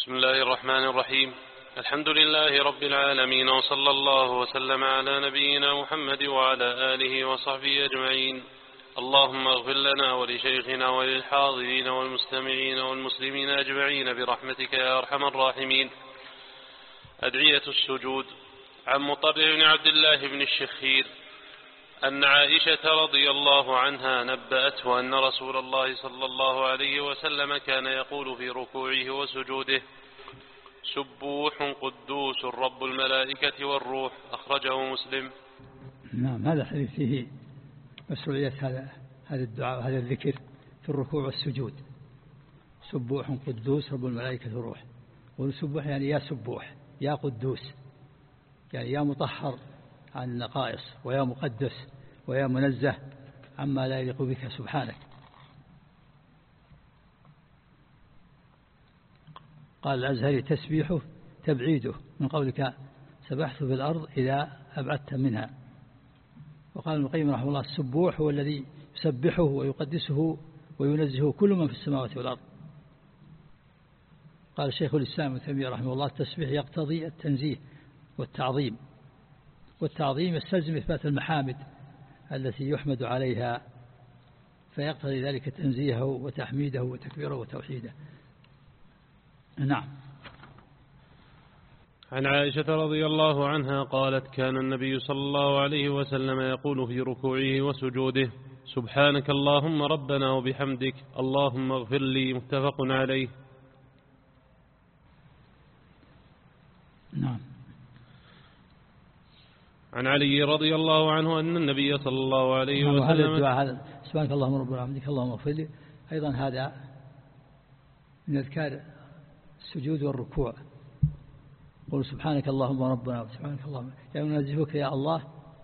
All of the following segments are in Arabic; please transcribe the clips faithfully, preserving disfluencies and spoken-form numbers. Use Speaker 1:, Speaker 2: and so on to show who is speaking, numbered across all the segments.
Speaker 1: بسم الله الرحمن الرحيم. الحمد لله رب العالمين، وصلى الله وسلم على نبينا محمد وعلى آله وصحبه أجمعين. اللهم اغفر لنا ولشيخنا وللحاضرين والمستمعين والمسلمين أجمعين برحمتك يا أرحم الراحمين. أدعية السجود. عن مطرف بن عبد الله بن الشخير أن عائشة رضي الله عنها نبأته أن رسول الله صلى الله عليه وسلم كان يقول في ركوعه وسجوده: سبوح قدوس رب الملائكة والروح. أخرجه مسلم.
Speaker 2: نعم، هذا الحديث فيه مسؤولية هذا هذا الدعاء وهذا الذكر في الركوع والسجود. سبوح قدوس رب الملائكة والروح. والسبوح يعني يا سبوح، يا قدوس، يعني يا مطهر عن النقائص، ويا مقدس، ويا منزه عما لا يليق بك سبحانك. قال الأزهري: تسبيحه تبعيده من قولك سبحت في الأرض إذا أبعدت منها. وقال ابن القيم رحمه الله: السبوح هو الذي يسبحه ويقدسه وينزهه كل من في السماوات والأرض. قال شيخ الإسلام ابن تيمية رحمه الله: التسبيح يقتضي التنزيه والتعظيم، والتعظيم يستلزم إثبات المحامد التي يحمد عليها، فيقتضي ذلك تنزيهه وتحميده وتكبيره وتوحيده. نعم.
Speaker 1: عن عائشة رضي الله عنها قالت: كان النبي صلى الله عليه وسلم يقول في ركوعه وسجوده: سبحانك اللهم ربنا وبحمدك اللهم اغفر لي. متفق عليه.
Speaker 2: نعم.
Speaker 1: عن علي رضي الله عنه أن النبي صلى الله عليه
Speaker 2: وسلم
Speaker 1: وسلم
Speaker 2: هذا الدعاء هذا سبحانك اللهم ربنا وبحمدك اللهم اغفر لي، أيضا هذا من أذكار السجود والركوع. قل سبحانك اللهم ربنا وسبحانك اللهم، يعني ننزهك يا الله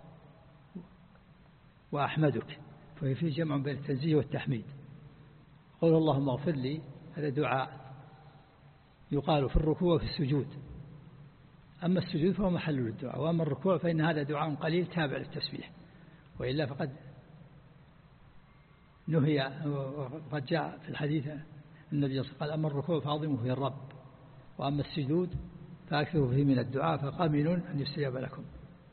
Speaker 2: وأحمدك، فهي فيه جمع بين التنزيه والتحميد. قول اللهم اغفر لي هذا دعاء يقال في الركوع وفي السجود. أما السجود فهو محل للدعاء، وأما الركوع فإن هذا دعاء قليل تابع للتسبيح، وإلا فقد نهي. وقد جاء في الحديث النبي صلى الله عليه وسلم قال: أما الركوع فعظموا فيه الرب، وأما السجود فأكثروا فيه من الدعاء فقامن أن يستجاب لكم.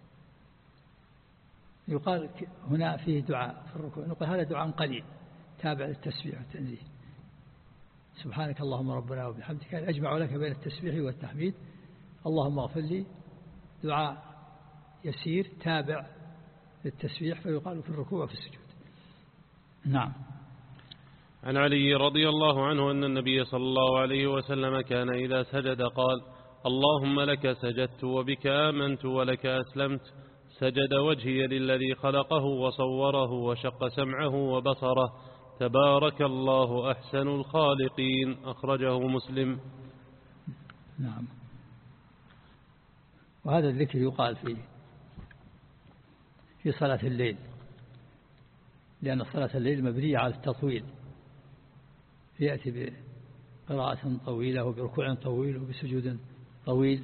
Speaker 2: يقال هنا فيه دعاء في الركوع، نقول هذا دعاء قليل تابع للتسبيح والتنزيه. سبحانك اللهم ربنا وبحمدك أجمع لك بين التسبيح والتحميد. اللهم اغفر لي دعاء يسير تابع للتسبيح، فيقال في الركوع وفي السجود. نعم.
Speaker 1: عن علي رضي الله عنه أن النبي صلى الله عليه وسلم كان إذا سجد قال: اللهم لك سجدت وبك آمنت ولك أسلمت. سجد وجهي للذي خلقه وصوره وشق سمعه وبصره. تبارك الله أحسن الخالقين. أخرجه مسلم.
Speaker 2: نعم. وهذا الذكر يقال فيه في صلاة الليل، لأن صلاة الليل مبنية على التطويل، يأتي بقراءة طويلة وبركوع طويل وبسجود طويل.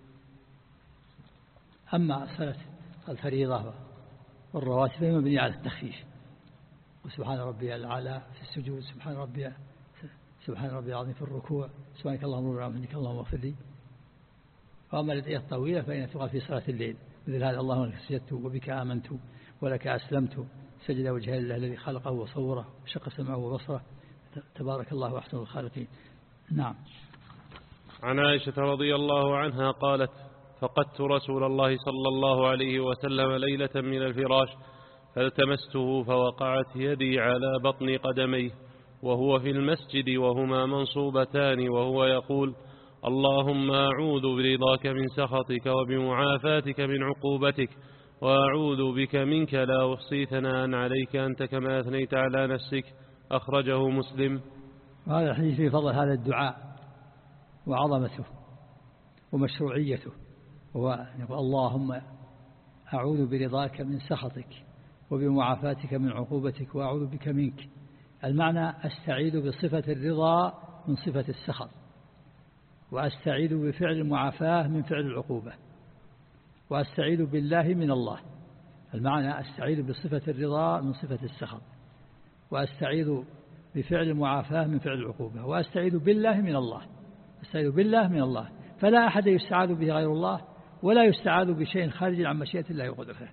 Speaker 2: أما صلاة الفريضة والرواتب فهي مبنية على التخفيف، وسبحان ربي الأعلى في السجود، سبحان ربي سبحان ربي العظيم في الركوع، سبحانك اللهم وبحمدك اللهم اغفر لي. وأما الأدعية الطويلة فإنها تقال في صلاة الليل، مثل هذا: اللهم لك سجدت وبك آمنت ولك أسلمت. سجد وجه الله الذي خلقه وصوره وشق سمعه وبصره. تبارك الله أحسن الخالقين. نعم.
Speaker 1: عن عائشة رضي الله عنها قالت: فقدت رسول الله صلى الله عليه وسلم ليلة من الفراش، فالتمسته فوقعت يدي على بطن قدميه وهو في المسجد وهما منصوبتان، وهو يقول: اللهم أعوذ برضاك من سخطك وبمعافاتك من عقوبتك، وأعوذ بك منك لا أحصي ثناء عليك أنت كما أثنيت على نفسك. أخرجه مسلم.
Speaker 2: وهذا الحديث في فضل هذا الدعاء وعظمته ومشروعيته، وهو يقول: اللهم أعوذ برضاك من سخطك وبمعافاتك من عقوبتك وأعوذ بك منك. المعنى: أستعيذ بصفة الرضا من صفة السخط، وأستعيذ بفعل المعافاة من فعل العقوبة، وأستعيذ بالله من الله. المعنى: أستعيذ بصفة الرضا من صفة السخط، وأستعيذ بفعل المعافاة من فعل العقوبة، وأستعيذ بالله من الله. أستعيذ بالله من الله، فلا أحد يستعاذ به غير الله، ولا يستعاذ بشيء خارج عن مشيئة الله وقدرته.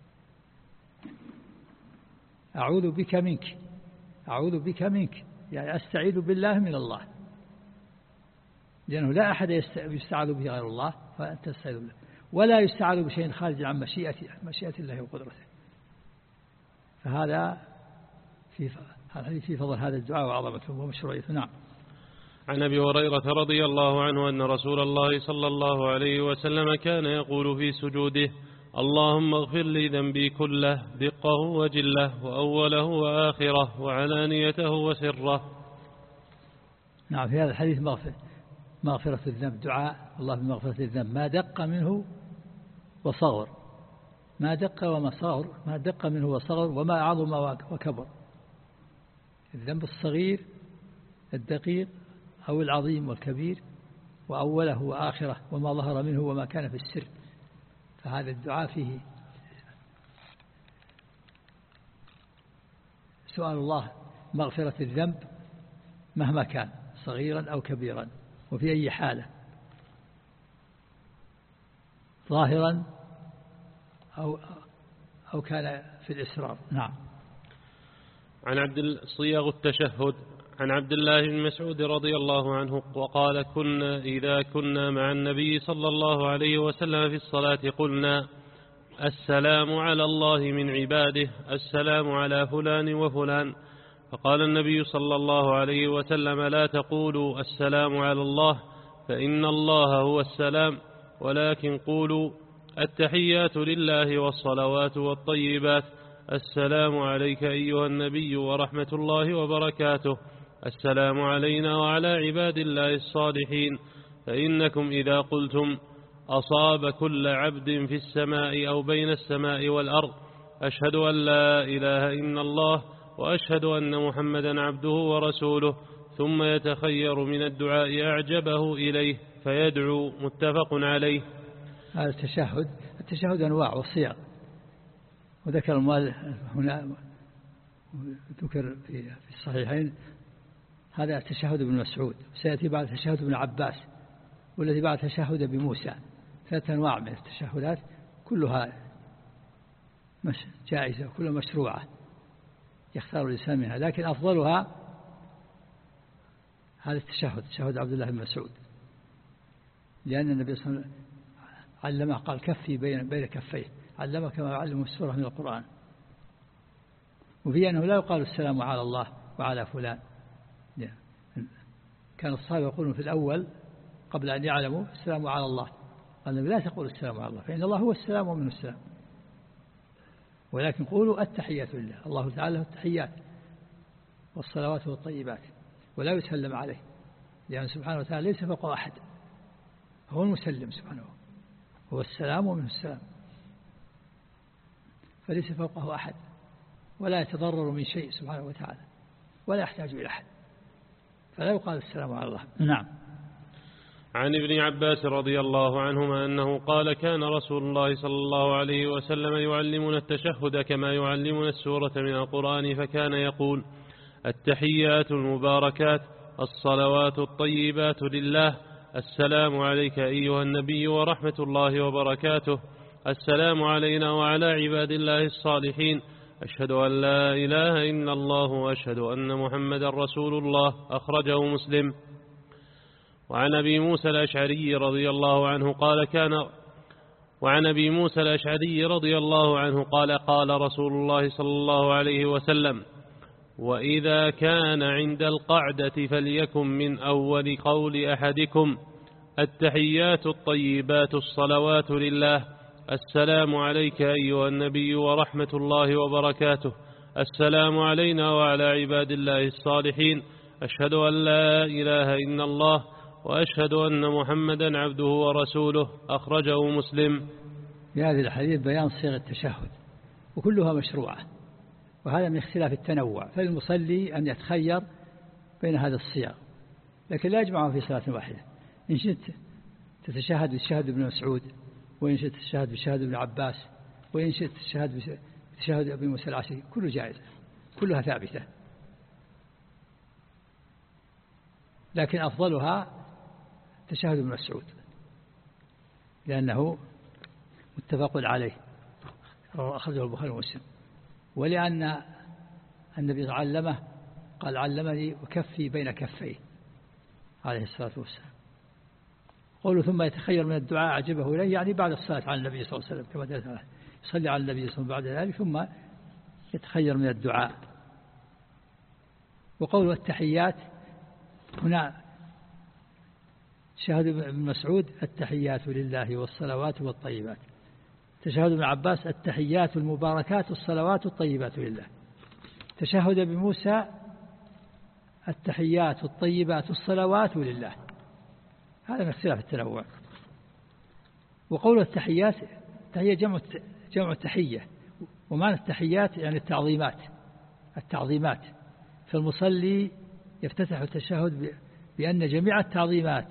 Speaker 2: أعوذ بك منك، أعوذ بك منك يعني أستعيذ بالله من الله، لأنه لا أحد يستعاذ به غير الله، فأنت تستعيذ بالله، ولا يستعاذ بشيء خارج عن مشيئة مشيئة الله وقدرته. فهذا في في فضل هذا الدعاء وعظمته ومشروعيته. نعم.
Speaker 1: عن أبي هريرة رضي الله عنه أن رسول الله صلى الله عليه وسلم كان يقول في سجوده: اللهم اغفر لي ذنبي كله دقه وجله وأوله وآخره وعلانيته وسره.
Speaker 2: نعم. في هذا الحديث مغفرة, مغفرة الذنب، دعاء الله بمغفرة الذنب ما دق منه وصغر، ما دق وما صغر، ما دق منه وصغر وما عظم وكبر. الذنب الصغير الدقيق أو العظيم والكبير، وأوله وآخره وما ظهر منه وما كان في السر. فهذا الدعاء فيه سؤال الله مغفرة الذنب مهما كان صغيرا أو كبيرا وفي أي حالة، ظاهرا أو أو كان في الإسرار. نعم.
Speaker 1: عن عبد صياغ التشهد عن عبد الله بن مسعود رضي الله عنه وقال: كنا إذا كنا مع النبي صلى الله عليه وسلم في الصلاة قلنا: السلام على الله من عباده، السلام على فلان وفلان. فقال النبي صلى الله عليه وسلم: لا تقولوا السلام على الله، فإن الله هو السلام، ولكن قولوا التحيات لله والصلوات والطيبات، السلام عليك أيها النبي ورحمة الله وبركاته، السلام علينا وعلى عباد الله الصالحين. فإنكم إذا قلتم أصاب كل عبد في السماء أو بين السماء والأرض، أشهد أن لا إله إلا الله وأشهد أن محمدا عبده ورسوله، ثم يتخير من الدعاء أعجبه إليه فيدعو. متفق عليه.
Speaker 2: هذا التشهد، التشهد أنواع وصيغ، وذكر المؤلف هنا ذكر في الصحيحين هذا تشهد ابن مسعود، سيأتي بعد تشهد ابن عباس، والذي بعد تشهد ابن موسى. ثلاثة أنواع من التشهدات كلها جائزة وكلها مشروعة يختار الإنسان منها، لكن أفضلها هذا التشهد، تشهد عبد الله بن مسعود، لأن النبي صلى الله عليه وسلم علمه قال: كفي بين بين كفيه، علمه كما يعلم السورة من القرآن. وفي أنه لا يقال السلام على الله وعلى فلان، كان الصحابة يقولون في الأول قبل أن يعلموا السلام على الله، قال النبي: لا تقول السلام على الله، فإن الله هو السلام ومنه السلام، ولكن قولوا التحيات لله، الله تعالى له التحيات والصلوات والطيبات، ولا يسلم عليه، لأن سبحانه وتعالى ليس فوق أحد، هو المسلم سبحانه، هو السلام ومنه السلام، فليس فوقه أحد، ولا يتضرر من شيء سبحانه وتعالى، ولا يحتاج إلى أحد، فلا يقال السلام على الله. نعم.
Speaker 1: عن ابن عباس رضي الله عنهما أنه قال: كان رسول الله صلى الله عليه وسلم يعلمنا التشهد كما يعلمنا السورة من القرآن، فكان يقول: التحيات المباركات، الصلوات الطيبات لله، السلام عليك أيها النبي ورحمة الله وبركاته، السلام علينا وعلى عباد الله الصالحين، أشهد أن لا إله إلا الله وأشهد أن محمدا رسول الله. أخرجه مسلم. وعن أبي موسى الأشعري رضي الله عنه قال كان وعن أبي موسى الأشعري رضي الله عنه قال: قال رسول الله صلى الله عليه وسلم: وإذا كان عند القعدة فليكن من أول قول أحدكم التحيات الطيبات الصلوات لله، السلام عليك أيها النبي ورحمة الله وبركاته، السلام علينا وعلى عباد الله الصالحين، أشهد أن لا إله إلا الله وأشهد أن محمدا عبده ورسوله. أخرجه مسلم.
Speaker 2: في هذه الحديث بيان صيغ التشهد وكلها مشروعة، وهذا من اختلاف التنوع، فالمصلي أن يتخير بين هذا الصيغ، لكن لا يجمعه في صلاة واحدة. إن شئت تتشهد بالشهد ابن مسعود، وإن شئت تتشهد بالشهد ابن عباس، وإن شئت تتشهد بالشهد ابن موسى الأشعري، كله جائز، كلها ثابتة، لكن أفضلها تشهد ابن مسعود لأنه متفق عليه أخرجه البخاري ومسلم، ولأن النبي علمه قال علمني وكفي بين كفيه عليه الصلاة والسلام. قوله ثم يتخير من الدعاء عجبه إليه يعني بعد الصلاة على النبي صلى الله عليه وسلم كما دلت يصلي على النبي صلى الله عليه وسلم بعد ذلك ثم يتخير من الدعاء. وقوله التحيات هنا تشهد ابن مسعود التحيات لله والصلوات والطيبات، تشهد ابن عباس التحيات المباركات الصلوات الطيبات لله، تشهد بموسى التحيات الطيبات الصلوات لله. هذا من اختلاف التنوع. وقول التحيات تحية جمع جمع التحية، ومعنى التحيات يعني التعظيمات التعظيمات فالمصلي يفتتح التشهد بأن جميع التعظيمات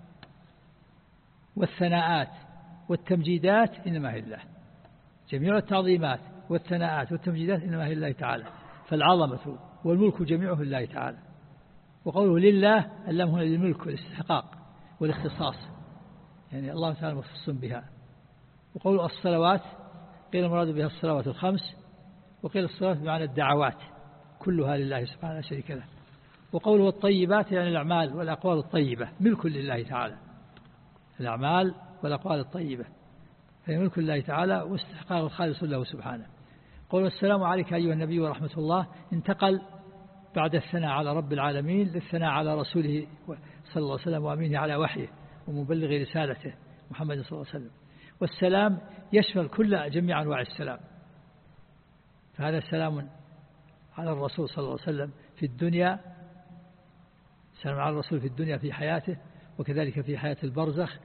Speaker 2: والثناءات والتمجيدات إنما هي الله، جميع التعظيمات والثناءات والتمجيدات إنما هي الله تعالى، فالعظمة والملك جميعه لله تعالى. وقوله لله اللام هنا للملك والاستحقاق والاختصاص، يعني الله تعالى مختص بها. وقوله الصلوات قيل المراد بها الصلوات الخمس، وقيل الصلوات بمعنى الدعوات كلها لله سبحانه لا شريك له. وقوله الطيبات يعني الأعمال والأقوال الطيبة ملك لله تعالى، الأعمال والأقوال الطيبة هي ملك لله تعالى واستحقاق خالص له سبحانه. قوله السلام عليك أيها النبي ورحمة الله انتقل بعد الثناء على رب العالمين للثناء على رسوله صلى الله عليه وسلم وأمينه على وحيه ومبلغ رسالته محمد صلى الله عليه وسلم. والسلام يشمل كل جميع أنواع السلام، فهذا سلام على الرسول صلى الله عليه وسلم في الدنيا، سلام على الرسول في الدنيا في حياته، وكذلك في حياة البرزخ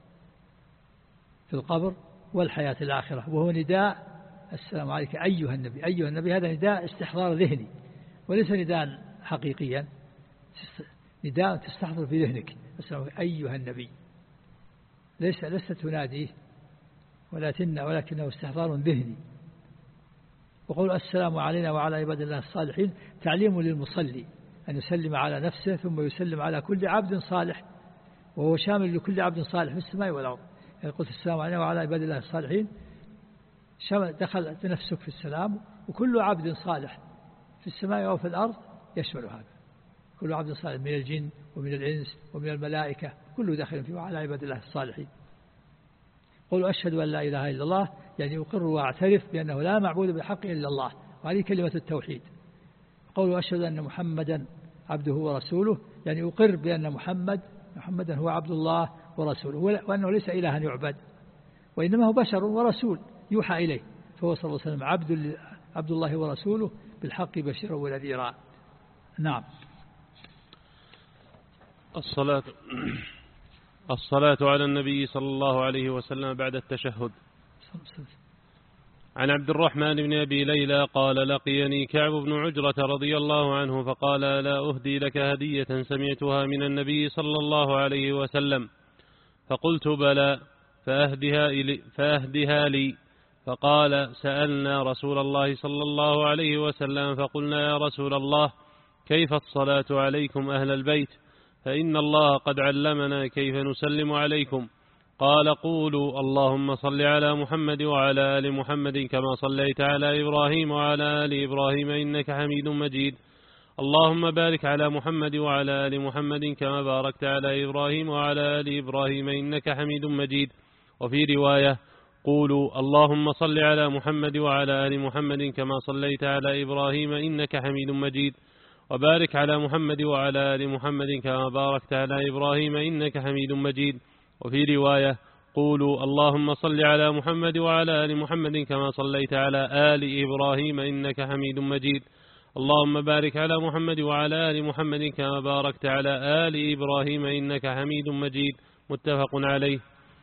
Speaker 2: في القبر والحياة الآخرة. وهو نداء السلام عليك أيها النبي، أيها النبي هذا نداء استحضار ذهني وليس نداء حقيقيا، نداء تستحضر في ذهنك السلام عليك أيها النبي، ليس لست تناديه ولكن ولكنه استحضار ذهني. وقول السلام علينا وعلى عباد الله الصالحين تعليم للمصلي أن يسلم على نفسه ثم يسلم على كل عبد صالح، وهو شامل لكل عبد صالح في السماء والأرض. يعني قلت السلام علينا وعلى عباد الله الصالحين دخلت نفسك في السلام، وكل عبد صالح في السماء أو في الأرض يشمل هذا، كل عبد صالح من الجن ومن الإنس ومن الملائكة كله داخل فيه وعلى عباد الله الصالحين. قولوا أشهد أن لا إله إلا الله يعني أقر وأعترف بأنه لا معبود بحق إلا الله، وهذه كلمة التوحيد. قولوا أشهد أن محمدا عبده ورسوله يعني أقر بأن محمد محمدا هو عبد الله ورسوله، وأنه ليس إلها يعبد وإنما هو بشر ورسول يوحى إليه، فهو صلى الله عليه وسلم عبد, عبد الله ورسوله بالحق بشيرا ونذيرا. نعم.
Speaker 1: الصلاة الصلاة على النبي صلى الله عليه وسلم بعد التشهد. عن عبد الرحمن بن أبي ليلى قال لقيني كعب بن عجرة رضي الله عنه فقال لا أهدي لك هدية سمعتها من النبي صلى الله عليه وسلم، فقلت بلى فأهدها, إلي فأهدها لي، فقال سألنا رسول الله صلى الله عليه وسلم فقلنا يا رسول الله كيف الصلاة عليكم أهل البيت، فإن الله قد علمنا كيف نسلم عليكم. قال قولوا اللهم صل على محمد وعلى آل محمد كما صليت على إبراهيم وعلى آل إبراهيم إنك حميد مجيد، اللهم بارك على محمد وعلى آل محمد كما باركت على إبراهيم وعلى آل إبراهيم إنك حميد مجيد. وفي رواية قولوا اللهم صل على محمد وعلى آل محمد كما صليت على إبراهيم إنك حميد مجيد، وبارك على محمد وعلى آل محمد كما باركت على إبراهيم إنك حميد مجيد. وفي رواية قولوا اللهم صل على محمد وعلى آل محمد كما صليت على آل إبراهيم إنك حميد مجيد، اللهم بارك على محمد وعلى آل محمد كما باركت على آل إبراهيم إنك حميد مجيد. متفق عليه.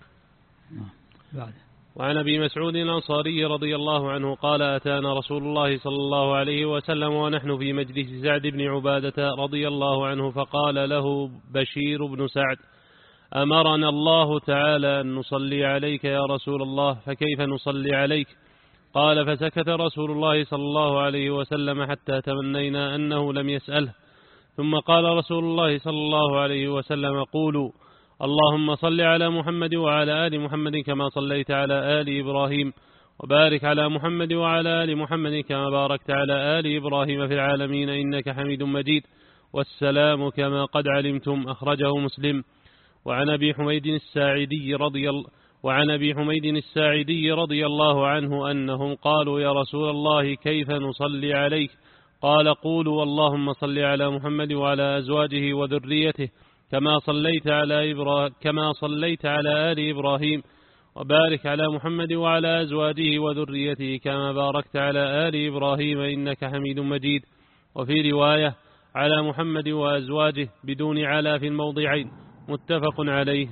Speaker 1: وعن أبي مسعود الأنصاري رضي الله عنه قال أتانا رسول الله صلى الله عليه وسلم ونحن في مجلس سعد بن عبادة رضي الله عنه فقال له بشير بن سعد أمرنا الله تعالى أن نصلي عليك يا رسول الله فكيف نصلي عليك؟ قال فسكت رسول الله صلى الله عليه وسلم حتى تمنينا أنه لم يسأله، ثم قال رسول الله صلى الله عليه وسلم قولوا اللهم صل على محمد وعلى آل محمد كما صليت على آل إبراهيم وبارك على محمد وعلى آل محمد كما باركت على آل إبراهيم في العالمين إنك حميد مجيد. والسلام كما قد علمتم. أخرجه مسلم. وعن أبي حميد الساعدي رضي الله وعن أبي حميد الساعدي رضي الله عنه أنهم قالوا يا رسول الله كيف نصلي عليك؟ قال قولوا اللهم صل على محمد وعلى أزواجه وذريته كما صليت على إبرا... كما صليت على آل إبراهيم وبارك على محمد وعلى أزواجه وذريته كما باركت على آل إبراهيم إنك حميد مجيد. وفي رواية على محمد وأزواجه بدون على في الموضعين. متفق عليه.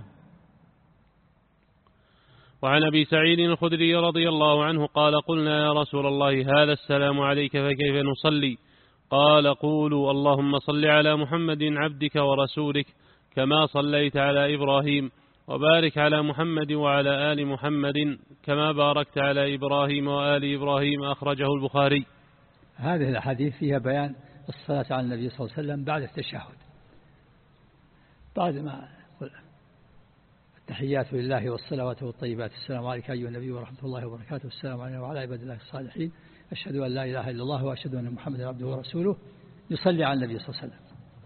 Speaker 1: وعن أبي سعيد الخدري رضي الله عنه قال قلنا يا رسول الله هذا السلام عليك فكيف نصلي؟ قال قولوا اللهم صل على محمد عبدك ورسولك كما صليت على إبراهيم وبارك على محمد وعلى آل محمد كما باركت على إبراهيم وآل إبراهيم. أخرجه البخاري.
Speaker 2: هذه الأحاديث فيها بيان الصلاة على النبي صلى الله عليه وسلم بعد التشهد، بعد ما التحيات لله والصلوات والطيبات السلام عليك أيها النبي ورحمة الله وبركاته السلام علينا وعلى عباد الله الصالحين أشهد أن لا إله إلا الله وأشهد أن محمدا عبده ورسوله. يصلي على النبي صلى الله عليه وسلم،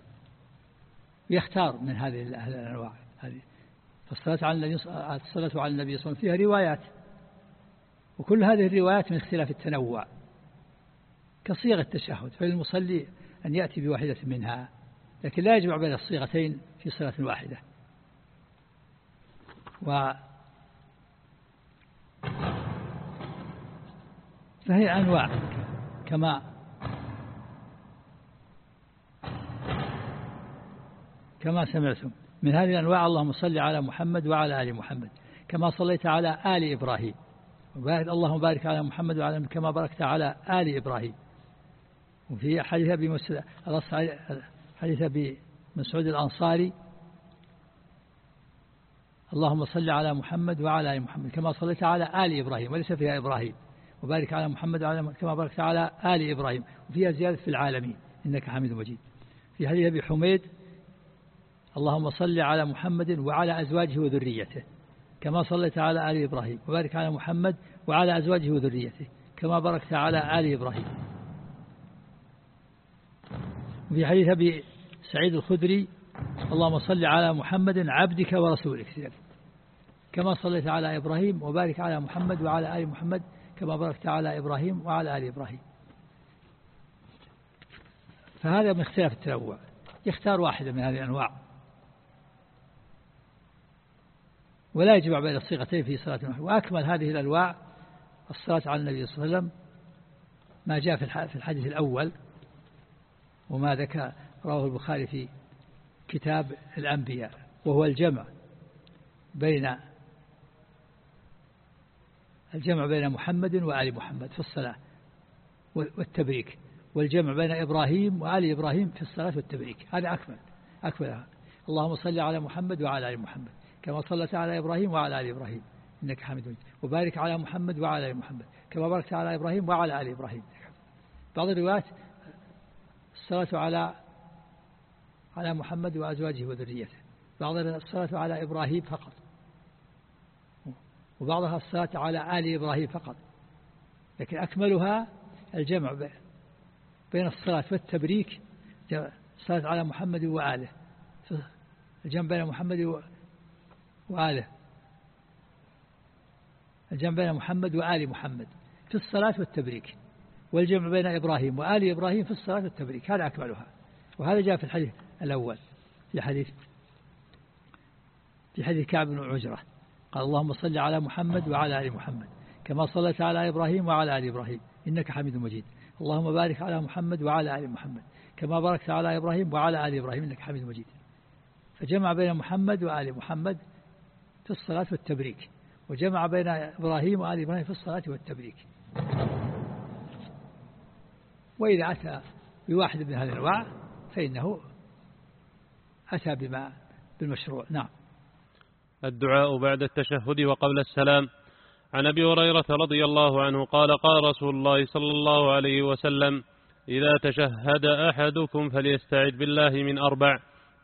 Speaker 2: يختار من هذه الأنواع. هذه فالصلاة على النبي الصلاة على النبي صلى الله عليه وسلم فيها روايات، وكل هذه الروايات من اختلاف التنوع كصيغة التشهد، فللمصلي أن يأتي بواحدة منها، لكن لا يجمع بين الصيغتين في صلاة واحدة. و فهي أنواع كما كما سمعتم من هذه الأنواع. اللهم صل على محمد وعلى آل محمد كما صليت على آل إبراهيم وبارك اللهم بارك على محمد وعلى كما باركت على آل إبراهيم. وفي حديث أبي مسعود حديث أبي مسعود الأنصاري اللهم صل على محمد وعلى آل محمد كما صليت على آل إبراهيم وليس فيها إبراهيم وبارك على محمد وعلى كما باركت على آل إبراهيم، وفيها زيادة في العالمين إنك حميد مجيد. في حديث أبي حميد اللهم صل على محمد وعلى أزواجه وذريته كما صليت على آل إبراهيم وبارك على محمد وعلى أزواجه وذريته كما باركت على آل إبراهيم. وفي حديث أبي سعيد الخدري اللهم صل على محمد عبدك ورسولك كما صليت على إبراهيم وبارك على محمد وعلى آل محمد كما باركت على إبراهيم وعلى آل إبراهيم. فهذا من اختلاف التنوع، يختار واحدة من هذه الأنواع ولا يجمع بين الصيغتين في صلاة واحدة. وأكمل هذه الأنواع الصلاة على النبي صلى الله عليه وسلم ما جاء في الحديث الأول وما ذكر رواه البخاري في كتاب الأنبياء، وهو الجمع بين الجمع بين محمد وآل محمد في الصلاة والتبريك، والجمع بين إبراهيم وآل إبراهيم في الصلاة والتبريك. هذا أكمل أكملها. اللهم صل على محمد وعلى آل محمد كما صلت على إبراهيم وعلى آل إبراهيم إنك حميد مجيد وبارك على محمد وعلى آل محمد كما باركت على إبراهيم وعلى آل إبراهيم. بعض الروايات الصلاة على على محمد وأزواجه وذريته، بعضها الصلاة على إبراهيم فقط، وبعضها الصلاة على آل إبراهيم فقط، لكن أكملها الجمع بين الصلاة والتبريك، الصلاة على محمد وآله، الجمع بين محمد وآله، الجمع بين محمد وآل محمد في الصلاة والتبريك، والجمع بين إبراهيم وآل إبراهيم في الصلاة والتبريك. هذا أكملها. وهذا جاء في الحديث الأول في حديث في حديث كعب بن عجرة قال اللهم صل على محمد وعلى آل محمد كما صليت على إبراهيم وعلى آل إبراهيم إنك حميد مجيد اللهم بارك على محمد وعلى آل محمد كما باركت على إبراهيم وعلى آل إبراهيم إنك حميد مجيد. فجمع بين محمد وآل محمد في الصلاة والتبريك، وجمع بين إبراهيم وآل إبراهيم في الصلاة والتبريك. وإذا أتى بواحد من هذه الأنواع فإنه أتى بما بالمشروع. نعم.
Speaker 1: الدعاء بعد التشهد وقبل السلام. عن أبي هريرة رضي الله عنه قال قال رسول الله صلى الله عليه وسلم إذا تشهد أحدكم فليستعذ بالله من أربع: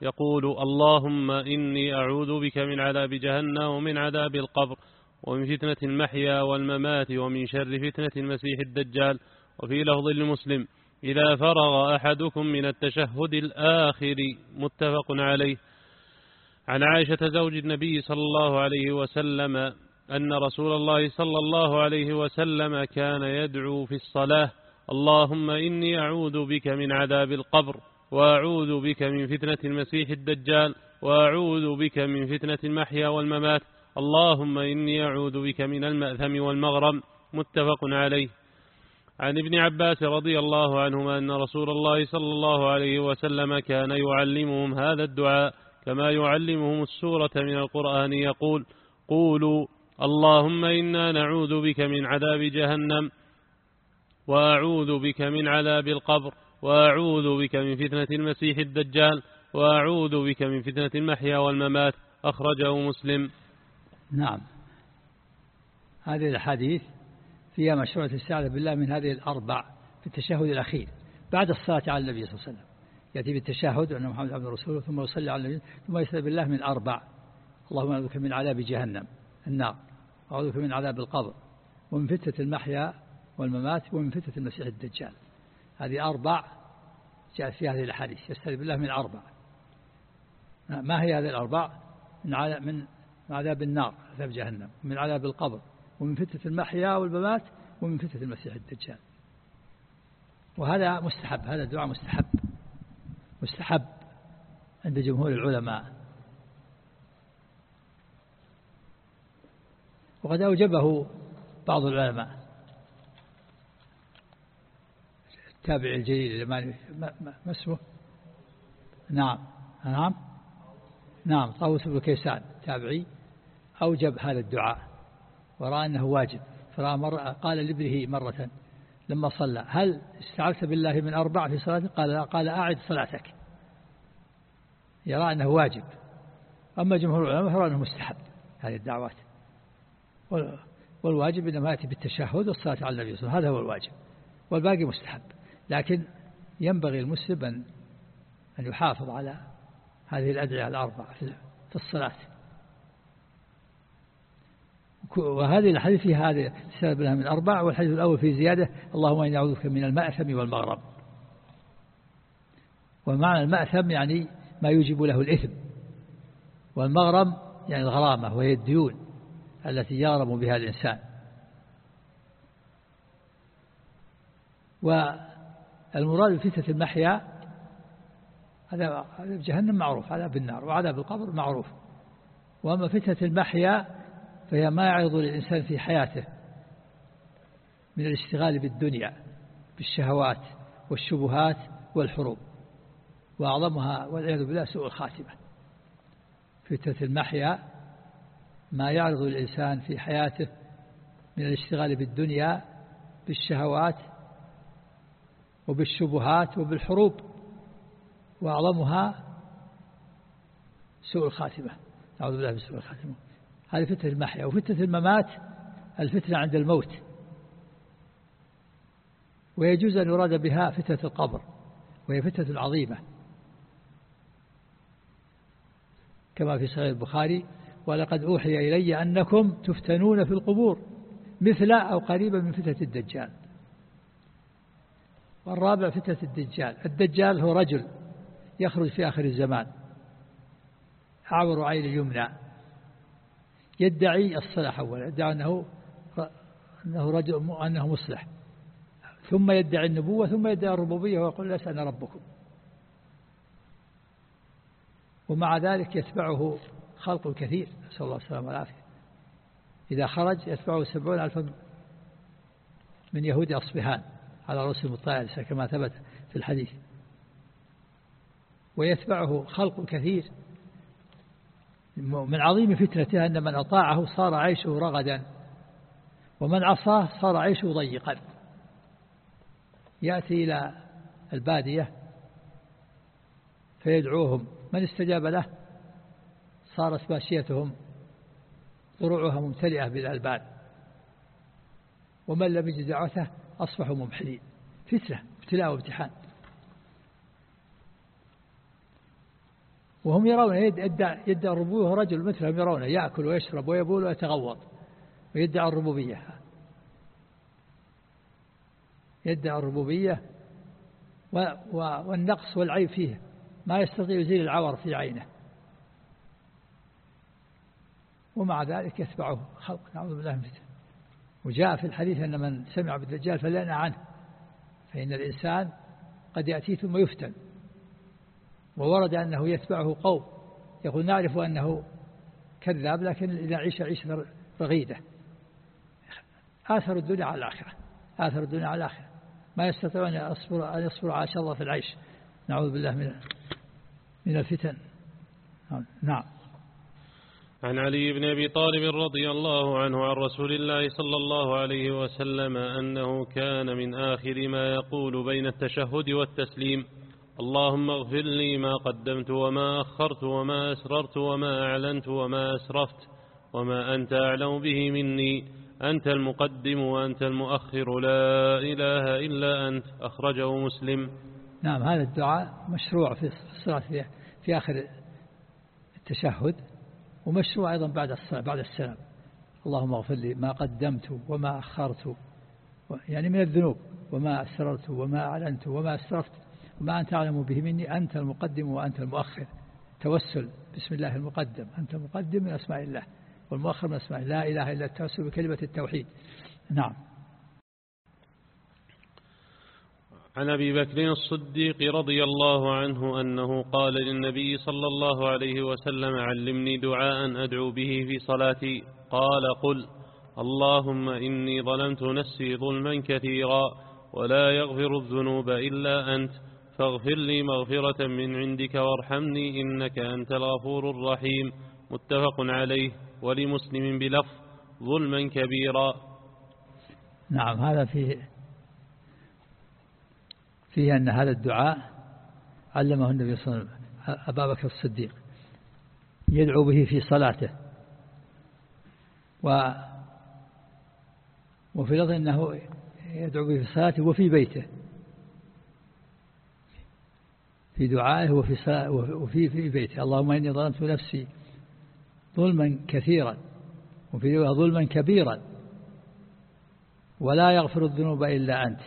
Speaker 1: يقول: اللهم إني أعوذ بك من عذاب جهنم ومن عذاب القبر ومن فتنة المحيا والممات ومن شر فتنة المسيح الدجال. وفي لفظ لمسلم: إذا فرغ أحدكم من التشهد الآخر. متفق عليه. عن عائشة زوج النبي صلى الله عليه وسلم أن رسول الله صلى الله عليه وسلم كان يدعو في الصلاة: اللهم إني أعوذ بك من عذاب القبر وأعوذ بك من فتنة المسيح الدجال وأعوذ بك من فتنة المحيا والممات، اللهم إني أعوذ بك من المأثم والمغرم. متفق عليه. عن ابن عباس رضي الله عنهما أن رسول الله صلى الله عليه وسلم كان يعلمهم هذا الدعاء كما يعلمهم السورة من القرآن، يقول: قولوا اللهم إنا نعوذ بك من عذاب جهنم وأعوذ بك من عذاب القبر وأعوذ بك من فتنة المسيح الدجال وأعوذ بك من فتنة المحيا والممات. أخرجه مسلم.
Speaker 2: نعم، هذه الحديث فيها مشروعة الاستعاذة بالله من هذه الأربع في التشهد الأخير بعد الصلاة على النبي صلى الله عليه وسلم. يأتي بالتشهد أن محمد عبد رسوله ثم يصلي على النبي ثم يستعيذ بالله من أربع: اللهم أعوذ بك من عذاب جهنم النار، وأعوذ بك من عذاب القبر، ومن فتنة المحيا والممات، ومن فتنة المسيح الدجال. هذه أربع جاءت في هذه الحديث، يستعيذ بالله من أربع. ما هي هذه الأربع؟ من عذاب النار، عذاب جهنم، من عذاب القبر، ومن فتنة المحيا والممات، ومن فتنة المسيح الدجال. وهذا مستحب، هذا الدعاء مستحب مستحب عند جمهور العلماء، وقد أوجبه بعض العلماء. التابع الجليل ما ما اسمه؟ نعم نعم نعم طاووس بن كيسان تابعي أوجب هذا الدعاء ورأى أنه واجب، فرأى مرة قال لابنه مرة لما صلى: هل استعذت بالله من أربع في صلاتك؟ قال لا. قال: أعد صلاتك. يرى أنه واجب. أما جمهور العلماء يرى أنه مستحب هذه الدعوات، والواجب إنما يأتي بالتشهد والصلاة على النبي صلى الله عليه وسلم، هذا هو الواجب، والباقي مستحب. لكن ينبغي المسلم أن يحافظ على هذه الأدعية الأربع في الصلاة. وهذه الحديث فيها هذه السبب لها من أربع، والحديث الأول في زيادة: اللهم إني أعوذ بك من المأثم والمغرم. ومعنى المأثم يعني ما يوجب له الإثم، والمغرم يعني الغرامة وهي الديون التي يغرم بها الإنسان. والمراد بفتنة المحيا هذا جهنم معروف، عذاب النار، وعذاب القبر معروف. وأما فتنة المحيا فهي ما يعرض للإنسان في حياته من الاشتغال بالدنيا بالشهوات والشبهات والحروب، وأعظمها والعياذ بالله سوء الخاتمة. فتنة المحيا ما يعرض للإنسان في حياته من الاشتغال بالدنيا بالشهوات وبالشبهات وبالحروب، وأعظمها سوء الخاتمة. أعوذ بالله من سوء الخاتمة. هذه فتنة المحيا. وفتنة الممات الفتنة عند الموت، ويجوز أن يراد بها فتنة القبر، وهي فتنة عظيمة كما في صحيح البخاري: ولقد أوحي إلي أنكم تفتنون في القبور مثل أو قريبا من فتنة الدجال. والرابع فتنة الدجال. الدجال هو رجل يخرج في آخر الزمان أعور عين يمنى، يدعي الصلاح أولا، يدعي أنه أنه رجل أنه مصلح، ثم يدعي النبوة، ثم يدعي الربوبية ويقول ليس أنا ربكم. ومع ذلك يتبعه خلق كثير، نسأل الله السلامة والعافية. إذا خرج يتبعه سبعون ألفا من يهود أصبهان على رؤوسهم الطائرة كما ثبت في الحديث. ويتبعه خلق كثير. من عظيم فتنتها أن من أطاعه صار عيشه رغدا، ومن عصاه صار عيشه ضيقا. يأتي إلى البادية فيدعوهم، من استجاب له صارت ماشيتهم ضروعها ممتلئة بالألبان، ومن لم يجد دعوته أصبحوا ممحلين. فتنة، ابتلاء وامتحان. وهم يرون يدعي, يدعي الربوبية، وهو رجل مثلهم يرونه يأكل ويشرب ويبول ويتغوط ويدعي الربوبية، يدعي الربوبية والنقص والعيب فيه، ما يستطيع يزيل العور في عينه، ومع ذلك يتبعه خلق، نعوذ بالله من فتنة. وجاء في الحديث أن من سمع بالدجال فلينأ عنه، فإن الإنسان قد يأتي ثم يفتن. وورد أنه يتبعه قوم يقول نعرف أنه كذاب، لكن إذا عيش عيشة رغيدة، آثر الدنيا على الآخرة، آثر الدنيا على الآخرة، ما يستطيعون أن يصبروا أن يصبروا على شر في العيش، نعوذ بالله من من الفتن. نعم.
Speaker 1: عن علي بن أبي طالب رضي الله عنه عن رسول الله صلى الله عليه وسلم أنه كان من آخر ما يقول بين التشهد والتسليم: اللهم اغفر لي ما قدمت وما أخرت وما أسررت وما أعلنت وما أسرفت وما أنت أعلم به مني، أنت المقدم وأنت المؤخر، لا إله إلا أنت. أخرجه مسلم.
Speaker 2: نعم، هذا الدعاء مشروع في الصلاة في آخر التشهد، ومشروع أيضا بعد الصلاة بعد السلام: اللهم اغفر لي ما قدمت وما أخرت، يعني من الذنوب، وما أسررت وما أعلنت وما أسرفت وما أنت أعلم به مني، أنت المقدم وأنت المؤخر. توسل بسم الله المقدم، أنت المقدم من أسماء الله، والمؤخر من أسماء لا إله إلا التوسل بكلمة التوحيد. نعم.
Speaker 1: عن أبي بكر الصديق رضي الله عنه أنه قال للنبي صلى الله عليه وسلم: علمني دعاء أدعو به في صلاتي. قال: قل اللهم إني ظلمت نفسي ظلما كثيرا ولا يغفر الذنوب إلا أنت، فاغفر لي مغفرة من عندك وارحمني إنك أنت الغفور الرحيم. متفق عليه، ولمسلم بلفظ: ظلما كبيرا.
Speaker 2: نعم، هذا فيه فيه أن هذا الدعاء علمه النبي صلى الله عليه وسلم أبا بكر الصديق، يدعو به في صلاته، و وفي لفظ أنه يدعو به في صلاته وفي بيته، في دعائه وفي صلاة وفي في بيته: اللهم إني ظلمت نفسي ظلما كثيرا، وفي رواية ظلما كبيرا، ولا يغفر الذنوب إلا أنت.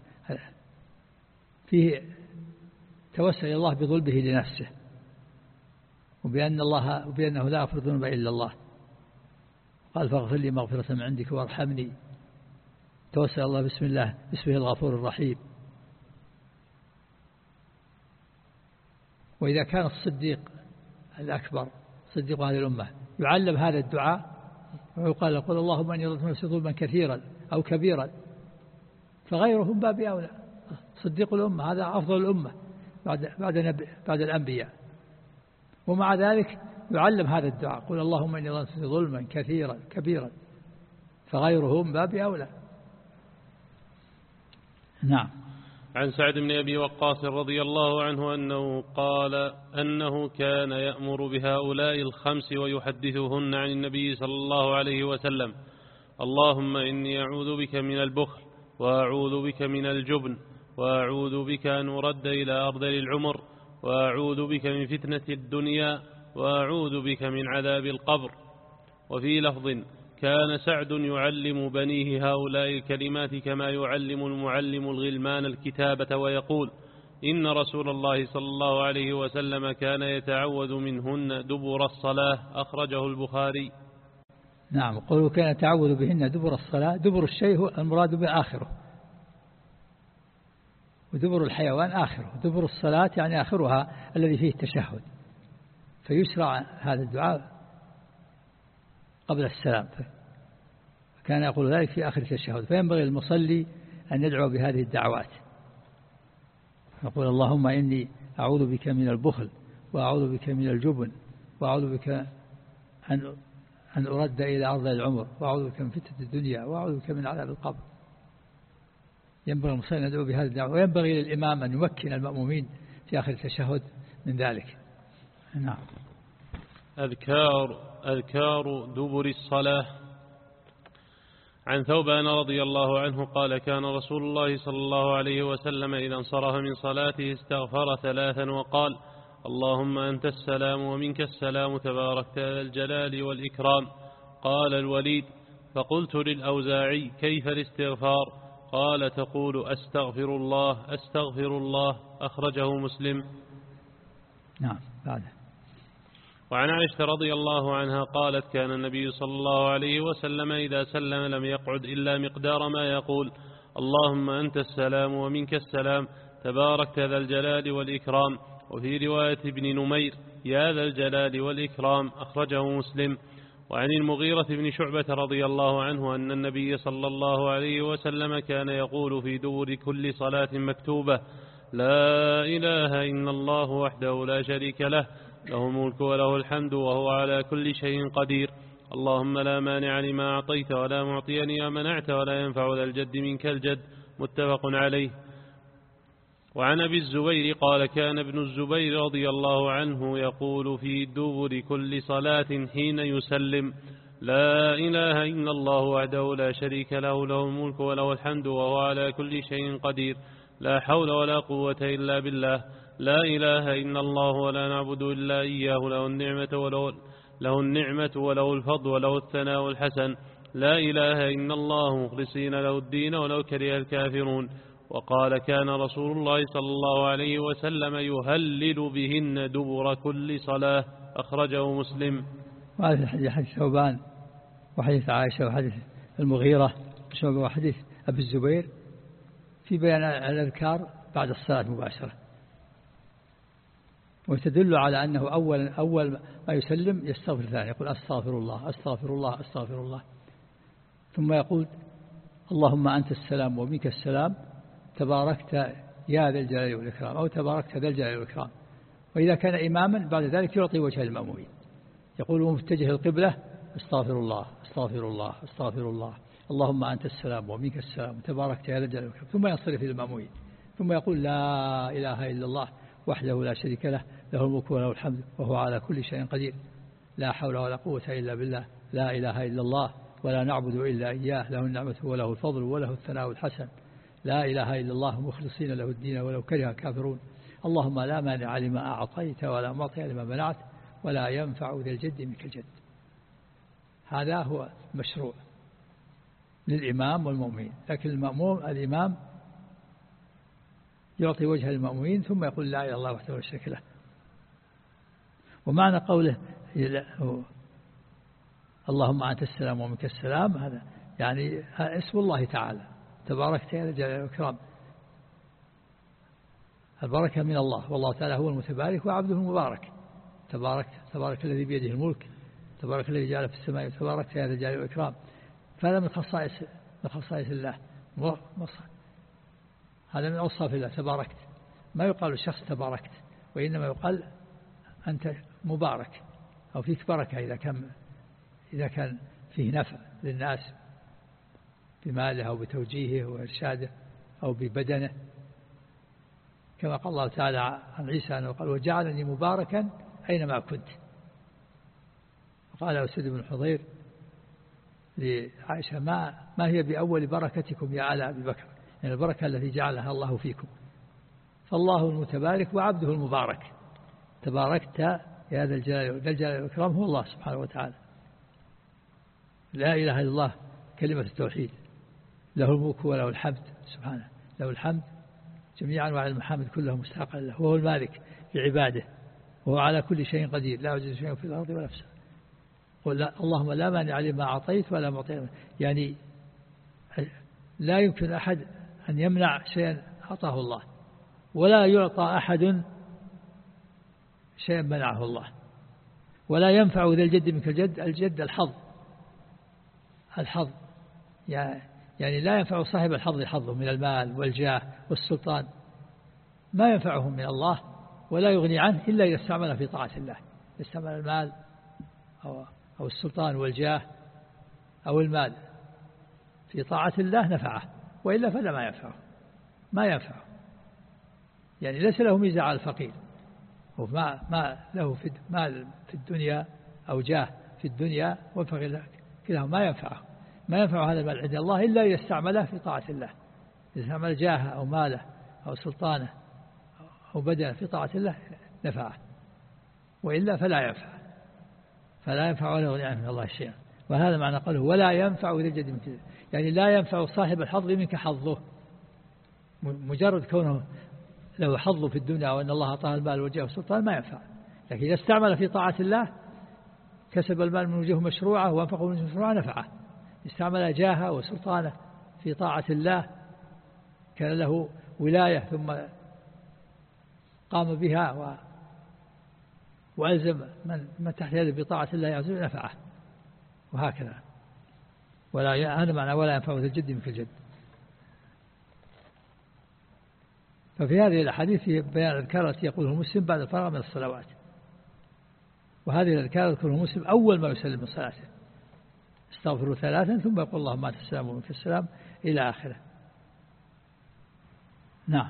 Speaker 2: فيه توسل إلى الله بظلمه لنفسه، وبأن الله وبأنه لا يغفر الذنوب إلا الله. قال: فاغفر لي مغفرة من عندك وارحمني. توسل الله بسم الله باسمه الغفور الرحيم. وإذا كان الصديق الأكبر صديق هذه الأمة يعلم هذا الدعاء ويقال: قل اللهم إني ظلمت نفسي ظلما كثيرا أو كبيرا، فغيرهم باب أولى. صديق الأمة هذا أفضل الأمة بعد بعد نبي بعد الأنبياء، ومع ذلك يعلم هذا الدعاء: قل اللهم إني ظلمت نفسي ظلما كثيرا كبيرا، فغيرهم باب أولى. نعم.
Speaker 1: عن سعد بن أبي وقاص رضي الله عنه أنه قال أنه كان يأمر بهؤلاء الخمس ويحدثهن عن النبي صلى الله عليه وسلم: اللهم إني أعوذ بك من البخل، وأعوذ بك من الجبن، وأعوذ بك أن أرد إلى أرذل العمر، وأعوذ بك من فتنة الدنيا، وأعوذ بك من عذاب القبر. وفي لفظ: كان سعد يعلم بنيه هؤلاء الكلمات كما يعلم المعلم الغلمان الكتابة، ويقول: إن رسول الله صلى الله عليه وسلم كان يتعوذ منهن دبر الصلاة. أخرجه البخاري.
Speaker 2: نعم، قولوا كان يتعوذ بهن دبر الصلاة. دبر الشيء هو المراد بآخره، ودبر الحيوان آخره. دبر الصلاة يعني آخرها الذي فيه التشهد، فيشرع هذا الدعاء قبل السلام، كان يقول ذلك في آخر التشهد. فينبغي للمصلي أن يدعو بهذه الدعوات، يقول: اللهم إني أعوذ بك من البخل، وأعوذ بك من الجبن، وأعوذ بك أن أن أرد إلى أرض العمر، وأعوذ بك من فتنة الدنيا، وأعوذ بك من عذاب القبر. ينبغي المصلي أن يدعو بهذه الدعوة، وينبغي للإمام أن يمكن المأمومين في آخر التشهد من ذلك. نعم.
Speaker 1: أذكار أذكار دبر الصلاة. عن ثوبان رضي الله عنه قال: كان رسول الله صلى الله عليه وسلم إذا انصرف من صلاته استغفر ثلاثا وقال: اللهم أنت السلام ومنك السلام تباركت ذا الجلال والإكرام. قال الوليد: فقلت للأوزاعي: كيف الاستغفار؟ قال: تقول أستغفر الله أستغفر الله. أخرجه مسلم.
Speaker 2: نعم. بعد.
Speaker 1: وعن عائشة رضي الله عنها قالت: كان النبي صلى الله عليه وسلم إذا سلم لم يقعد إلا مقدار ما يقول: اللهم أنت السلام ومنك السلام تباركت ذا الجلال والإكرام. وفي رواية ابن نمير: يا ذا الجلال والإكرام. أخرجه مسلم. وعن المغيرة بن شعبة رضي الله عنه أن النبي صلى الله عليه وسلم كان يقول في دبر كل صلاة مكتوبة: لا إله إلا الله وحده لا شريك له، له الملك وله الحمد وهو على كل شيء قدير. اللهم لا مانع لما أعطيت ولا معطي لما منعت ولا ينفع ذا الجد منك الجد. متفق عليه. وعن أبي الزبير قال: كان ابن الزبير رضي الله عنه يقول في دبر كل صلاة حين يسلم: لا إله إلا الله وحده لا شريك له، له الملك وله الحمد وهو على كل شيء قدير، لا حول ولا قوة إلا بالله، لا إله إلا الله ولا نعبد إلا إياه، له النعمة وله, له النعمة وله الفضل وله الثناء الحسن، لا إله إلا الله مخلصين له الدين ولو كره الكافرون. وقال: كان رسول الله صلى الله عليه وسلم يهلل بهن دبر كل صلاة. أخرجه مسلم.
Speaker 2: وهذا الحديث حديث ثوبان وحديث عائشة وحديث المغيرة وحديث أبي الزبير في بيان الأذكار بعد الصلاة مباشرة، وتدل على أنه أول, أول ما يسلم يستغفر ثاني، يقول: أستغفر الله أستغفر الله أستغفر الله، ثم يقول: اللهم أنت السلام ومنك السلام تباركت يا ذا الجلال والإكرام، أو تباركت ذا الجلال والإكرام. وإذا كان إماما بعد ذلك يعطي وجه المأمومين، يقول متجه القبلة: أستغفر الله أستغفر الله أستغفر الله، اللهم أنت السلام ومنك السلام تباركت يا ذا الجلال والإكرام، ثم ينصرف إلى المأمومين ثم يقول: لا إله إلا الله وحده لا شريك له، له الملك وله الحمد وهو على كل شيء قدير، لا حول ولا قوة إلا بالله، لا إله إلا الله ولا نعبد إلا إياه، له النعمة وله الفضل وله الثناء الحسن، لا إله إلا الله مخلصين له الدين ولو كره الكافرون، اللهم لا مانع لما أعطيت ولا معطي لما منعت ولا ينفع ذا الجد منك الجد. هذا هو مشروع للإمام والمؤمنين، لكن المأموم الإمام يعطي وجه المأمومين ثم يقول: لا إله إلا الله وحده لا شريك له. ومعنى قوله اللهم أنت السلام ومنك السلام، هذا يعني اسم الله تعالى تباركت يا ذا الجلال والإكرام، البركة من الله، والله تعالى هو المتبارك وعبده المبارك. تبارك تبارك الذي بيده الملك، تبارك الذي جعل في السماء، تباركت يا ذا الجلال والإكرام. فهذا من خصائص من خصائص الله، هذا من أوصاف الله تباركت. ما يقال الشخص تباركت، وإنما يقال أنت مبارك أو فيك بركة إذا كان إذا كان فيه نفع للناس بماله أو بتوجيهه وإرشاده أو ببدنه، كما قال الله تعالى عن عيسى أنه قال: وجعلني مباركا أينما كنت. وقال أسيد بن حضير لعائشة: ما, ما هي بأول بركتكم يا آل أبي بكر، يعني البركة التي جعلها الله فيكم. فالله المتبارك وعبده المبارك، تباركت يا ذا الجلال والإكرام هو الله سبحانه وتعالى. لا إله إلا الله كلمة التوحيد، له الملك وله الحمد سبحانه، له الحمد جميعا وعلى المحامد كلها مستحقا له، وهو المالك لعباده وهو على كل شيء قدير، لا يوجد شيء في الأرض ولا في السماء. قل اللهم لا مانع لما أعطيت ولا معطي، يعني لا يمكن أحد أن يمنع شيئا أعطاه الله، ولا يعطى أحد شيئا منعه الله، ولا ينفع ذا الجد منك الجد. الجد الحظ، الحظ يعني لا ينفع صاحب الحظ حظه من المال والجاه والسلطان، ما ينفعه من الله ولا يغني عنه إلا إذا استعمل في طاعة الله. استعمل المال أو, أو السلطان والجاه أو المال في طاعة الله نفعه، وإلا فلا ما ينفعه ما ينفعه يعني ليس له ميزة على الفقير، وما ما له في مال في الدنيا أو جاه في الدنيا والفقير كلهم ما ينفعه ما ينفع هذا المال عند الله إلا إذا استعمله في طاعة الله. إذا استعمل جاهه أو ماله أو سلطانه أو بدنه في طاعة الله نفعه، وإلا فلا ينفع فلا ينفع ولا يغني عنه من الله شيئا. وهذا معنى قوله ولا ينفع ذا الجد منك الجد، يعني لا ينفع صاحب الحظ منك حظه، مجرد كونه له حظ في الدنيا وأن الله أعطاه المال والجاه والسلطان ما ينفع. لكن إذا استعمل في طاعة الله كسب المال من وجوه مشروعة وأنفقه من وجوه مشروعة نفعه. استعمل جاهه وسلطانه في طاعة الله، كان له ولاية ثم قام بها و وألزم من, من تحت يده بطاعة الله عز وجل نفعه، وهكذا. ولا هذا معنى ولا ينفع ذا الجد منك الجد. ففي هذه الأحاديث في بيان الأذكار التي يقولها المسلم بعد الفراغ من الصلوات، وهذه الأذكار يذكرها المسلم أول ما يسلم من صلاته، استغفروا ثلاثا ثم يقول اللهم أنت السلام ومنك السلام إلى آخره. نعم.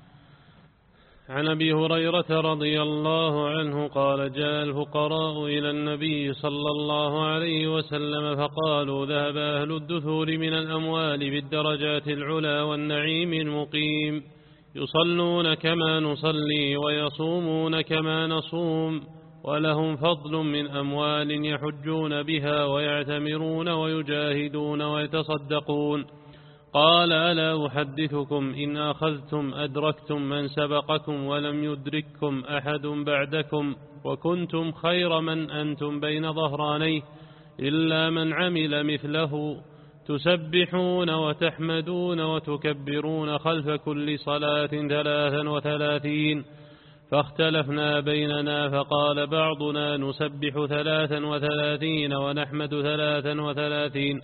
Speaker 1: عن أبي هريرة رضي الله عنه قال جاء الفقراء إلى النبي صلى الله عليه وسلم فقالوا ذهب أهل الدثور من الأموال بالدرجات العلا والنعيم المقيم، يصلون كما نصلي ويصومون كما نصوم، ولهم فضل من أموال يحجون بها ويعتمرون ويجاهدون ويتصدقون. قال ألا أحدثكم إن أخذتم أدركتم من سبقكم ولم يدرككم أحد بعدكم، وكنتم خير من أنتم بين ظهرانيه إلا من عمل مثله، تسبحون وتحمدون وتكبرون خلف كل صلاة ثلاثا وثلاثين. فاختلفنا بيننا فقال بعضنا نسبح ثلاثا وثلاثين ونحمد ثلاثا وثلاثين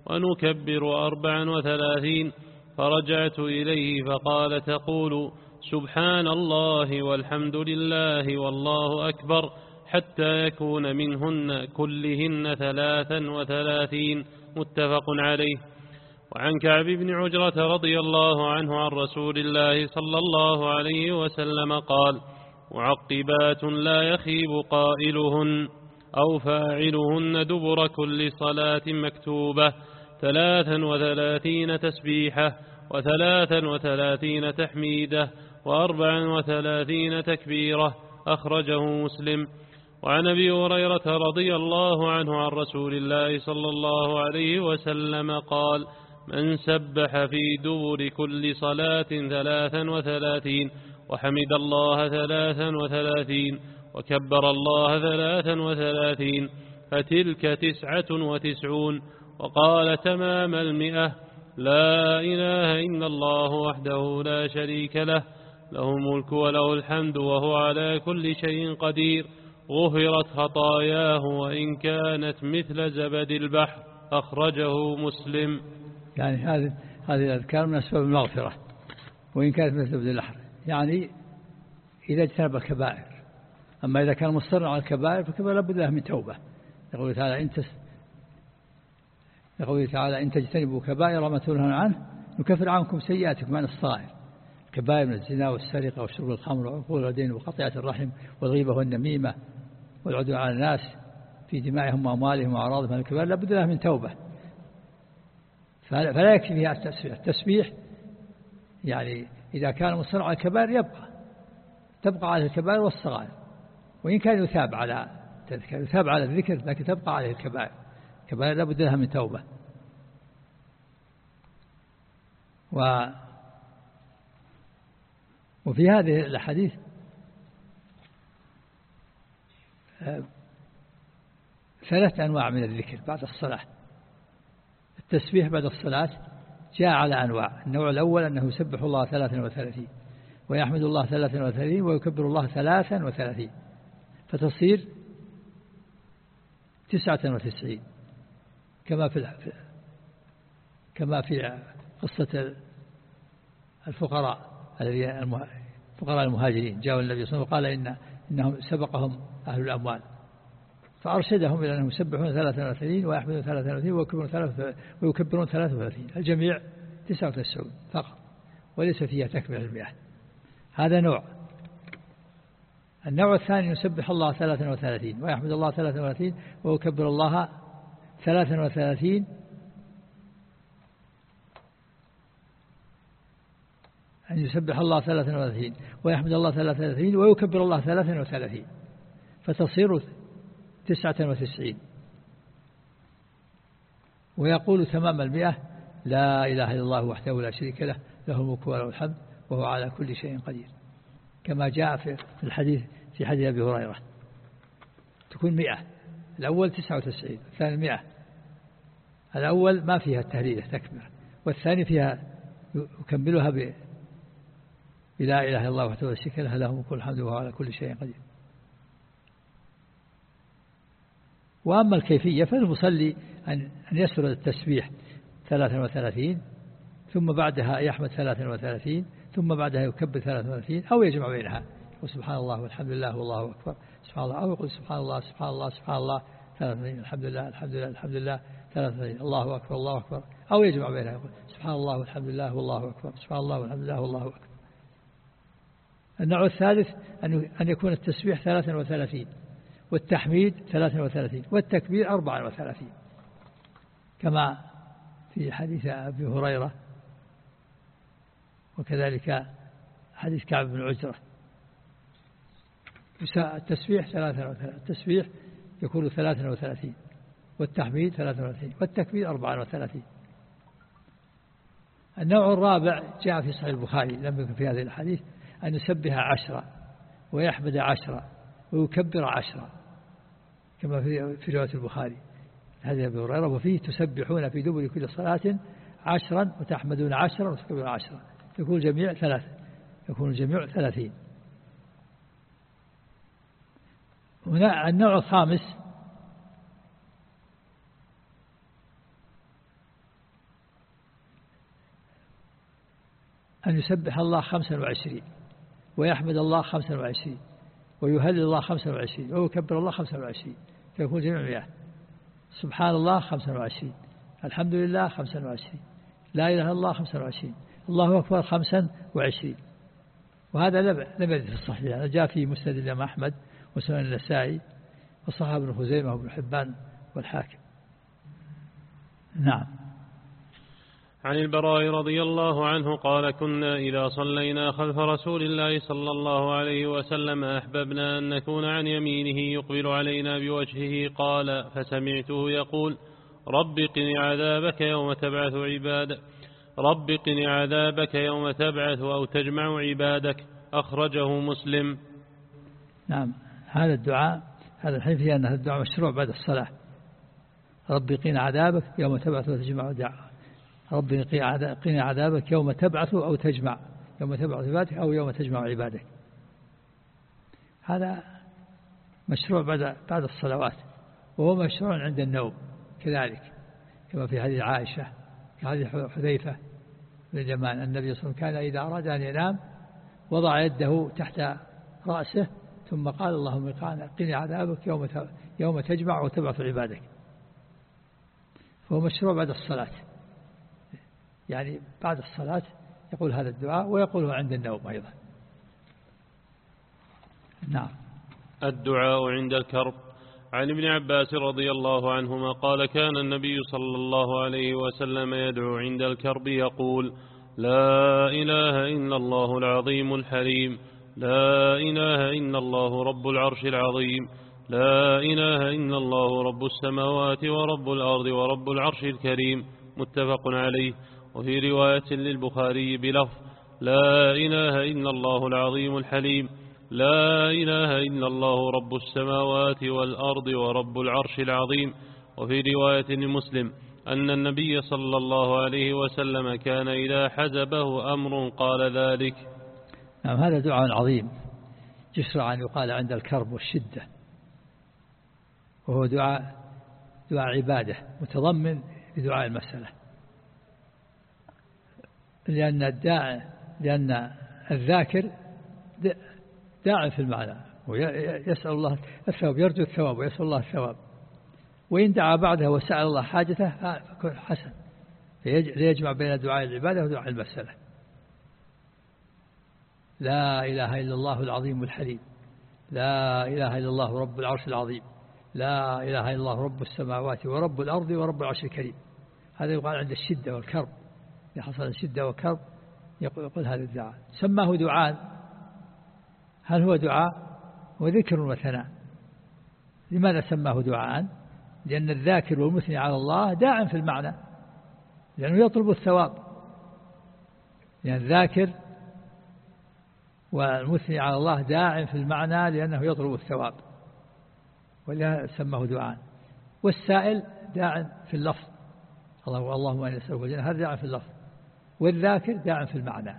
Speaker 1: ونكبر أربعا وثلاثين. فرجعت إليه فقال تقول سبحان الله والحمد لله والله أكبر حتى يكون منهن كلهن ثلاثا وثلاثين. متفق عليه. وعن كعب بن عجرة رضي الله عنه عن رسول الله صلى الله عليه وسلم قال معقبات لا يخيب قائلهن أو فاعلهن دبر كل صلاة مكتوبة ثلاثا وثلاثين تسبيحة وثلاثا وثلاثين تحميدة وأربعا وثلاثين تكبيرة. أخرجه مسلم. وعن أبي هريرة رضي الله عنه عن رسول الله صلى الله عليه وسلم قال من سبح في دبر كل صلاة ثلاثا وثلاثين وحمد الله ثلاثا وثلاثين وكبر الله ثلاثا وثلاثين فتلك تسعة وتسعون. وقال تمام المئة لا إله إلا الله وحده لا شريك له له الملك وله الحمد وهو على كل شيء قدير غفرت خطاياه وإن كانت مثل زبد البحر. أخرجه مسلم.
Speaker 2: يعني هذه هذه الأذكار من أسباب المغفرة وإن كانت مثل زبد البحر، يعني إذا اجتنب الكبائر. أما إذا كان مصرا على الكبائر فكبائر لابد له من توبة. يقول تعالى إن يقول تعالى إن تجتنبوا كبائر ما تنهون عنه نكفر عنكم سيئاتكم عن الصغائر. الكبائر من الزنا والسرقة وشرب الخمر وعقول الدين وقطيعة الرحم والغيبة والنميمة والعدوان على الناس في دمائهم وأموالهم وأعراضهم. الكبائر لابد له من توبة، فلا يكفي فيها التسبيح. التسبيح يعني إذا كان مصر على الكبائر يبقى تبقى على الكبائر والصغائر، وإن كان يثاب على يثاب على الذكر لكن تبقى عليه الكبائر. الكبائر لابد لها من توبة. و وفي هذه الحديث ثلاث أنواع من الذكر بعد الصلاة. التسبيح بعد الصلاة جاء على أنواع. النوع الأول أنه يسبح الله ثلاثا وثلاثين ويحمد الله ثلاثا وثلاثين ويكبر الله ثلاثا وثلاثين فتصير تسعة وتسعين كما في كما في قصة الفقراء الفقراء المهاجرين جاءوا النبي صلى الله عليه وسلم وقال إن إنهم سبقهم أهل الأموال فأرشدهم إلى أنهم يسبحون ثلاثة وثلاثين ويحمدون ثلاثة وثلاثين ويكبرون ثلاثة وثلاثين. الجميع تسعة وتسعون فقط وليس فيها تكمل المئة. هذا نوع. النوع الثاني يسبح الله ثلاثة وثلاثين ويحمد الله ثلاثة وثلاثين ويكبر الله ثلاثة وثلاثين أن يسبح الله ثلاثة وثلاثين ويحمد الله ثلاثة وثلاثين ويكبر الله ثلاثة وثلاثين فتصير تسعة وتسعين. ويقول تمام المئة: لا إله إلا الله وحده لا شريك له، له الملك وله الحمد وهو على كل شيء قدير، كما جاء في الحديث في حديث أبي هريرة. تكون مئة، الأول تسعة وتسعين، الثاني مئة. الأول ما فيها التهليل تكبير، والثاني فيها يكملها ب لا إله إلا الله وحده لا شريك له، له الملك وله الحمد وهو على كل شيء قدير. وأما الكيفية فالمصلي أن يسرد التسبيح ثلاثا وثلاثين، ثم بعدها يحمد ثلاثا وثلاثين، ثم بعدها يكبر ثلاثا وثلاثين، أو يجمع بينها وسبحان الله والحمد لله والله أكبر سبحان الله، أو يقول سبحان الله سبحان الله سبحان الله ثلاثا وثلاثين، الحمد لله الحمد لله الحمد لله ثلاثا وثلاثين، الله أكبر الله أكبر، أو يجمع بينها يقول سبحان الله والحمد لله والله أكبر سبحان الله والحمد لله والله أكبر. النوع الثالث أن يكون التسبيح ثلاثا وثلاثين، والتحميد ثلاثا وثلاثين، والتكبير أربعا وثلاثين، كما في حديث أبي هريرة، وكذلك حديث كعب بن عجرة. التسبيح ثلاثا وثلاثين، التسبيح يكون ثلاثا وثلاثين، والتحميد ثلاثا وثلاثين، والتكبير أربعا وثلاثين. النوع الرابع جاء في صحيح البخاري لم يكن في هذه الحديث: أن يسبح عشرة، ويحمد عشرة، ويكبر عشرة، كما في رواية البخاري هذه أبي هريرة: وفيه تسبحون في دبر كل صلاة عشرا، وتحمدون عشرا، وتكبرون عشرا، يكون الجميع ثلاثة، يكون الجميع ثلاثين. هنا النوع الخامس أن يسبح الله خمسا وعشرين، ويحمد الله خمسا وعشرين، ويهلل الله خمسا وعشرين، ويكبر الله خمسا وعشرين، فيكون جميع مئة. سبحان الله خمسا وعشرين، الحمد لله خمسا وعشرين، لا إله إلا الله خمسا وعشرين، الله أكبر خمسا وعشرين. وهذا لم يرد في الصحيح، هذا جاء في مسند الإمام أحمد وسنن النسائي وصححه ابن خزيمة وابن حبان والحاكم. نعم.
Speaker 1: عن البراء رضي الله عنه قال: كنا إذا صلينا خلف رسول الله صلى الله عليه وسلم أحببنا أن نكون عن يمينه يقبل علينا بوجهه، قال: فسمعته يقول: رب قني عذابك يوم تبعث عبادك رب قني عذابك يوم تبعث أو تجمع عبادك. أخرجه مسلم.
Speaker 2: نعم. هذا الدعاء، هذا الحديث فيه أن هذا الدعاء مشروع بعد الصلاة: رب قني عذابك يوم تبعث وتجمع دعاء. رب قني عذابك يوم تبعث أو تجمع، يوم تبعث عبادك أو يوم تجمع عبادك. هذا مشروع بعد بعد الصلوات، وهو مشروع عند النوم كذلك، كما في حديث عائشة، في حديث حذيفة بن اليمان: النبي صلى الله عليه وسلم كان إذا أراد أن ينام وضع يده تحت رأسه ثم قال: اللهم قني عذابك يوم يوم تجمع وتبعث عبادك. فهو مشروع بعد الصلاة، يعني بعد الصلاة يقول هذا الدعاء، ويقوله عند النوم أيضا. نعم.
Speaker 1: الدعاء عند الكرب. عن ابن عباس رضي الله عنهما قال: كان النبي صلى الله عليه وسلم يدعو عند الكرب يقول: لا إله إلا الله العظيم الحليم، لا إله إلا الله رب العرش العظيم، لا إله إلا الله رب السماوات ورب الأرض ورب العرش الكريم. متفق عليه. وفي رواية للبخاري بلفظ: لا إله إلا الله العظيم الحليم، لا إله إلا الله رب السماوات والأرض ورب العرش العظيم. وفي رواية لمسلم أن النبي صلى الله عليه وسلم كان إذا حزبه أمر قال ذلك.
Speaker 2: نعم. هذا دعاء عظيم يشرع أن يقال عند الكرب والشدة، وهو دعاء دعاء عبادة متضمن لدعاء المسألة، لأن الداع لأن الذاكر داع في المعنى، ويسأل الله الثواب، يرجو الثواب ويسأل الله الثواب، وإن دعا بعدها وسأل الله حاجته فكن حسن، ليجمع بين دعاء العبادة ودعاء المسألة. لا إله إلا الله العظيم الحليم، لا إله إلا الله رب العرش العظيم، لا إله إلا الله رب السماوات ورب الأرض ورب العرش الكريم. هذا يقال عند الشدة والكرب، إذا حصل الشدة وكرب يقول هذا الدعاء. سماه دعاء. هل هو دعاء؟ هو ذكر وثناء، لماذا سماه دعاء؟ لأن الذاكر والمثني على الله داع في المعنى، لأنه يطلب الثواب، لأن الذاكر والمثني على الله داع في المعنى لأنه يطلب الثواب، ولهذا سماه دعاء. والسائل داع في اللفظ، الله اللهم إني أسألك الجنة، هذا داع في اللفظ. والذاكر داع في المعنى،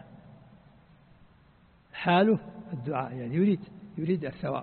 Speaker 2: حاله الدعاء، يعني يريد يريد الثواب،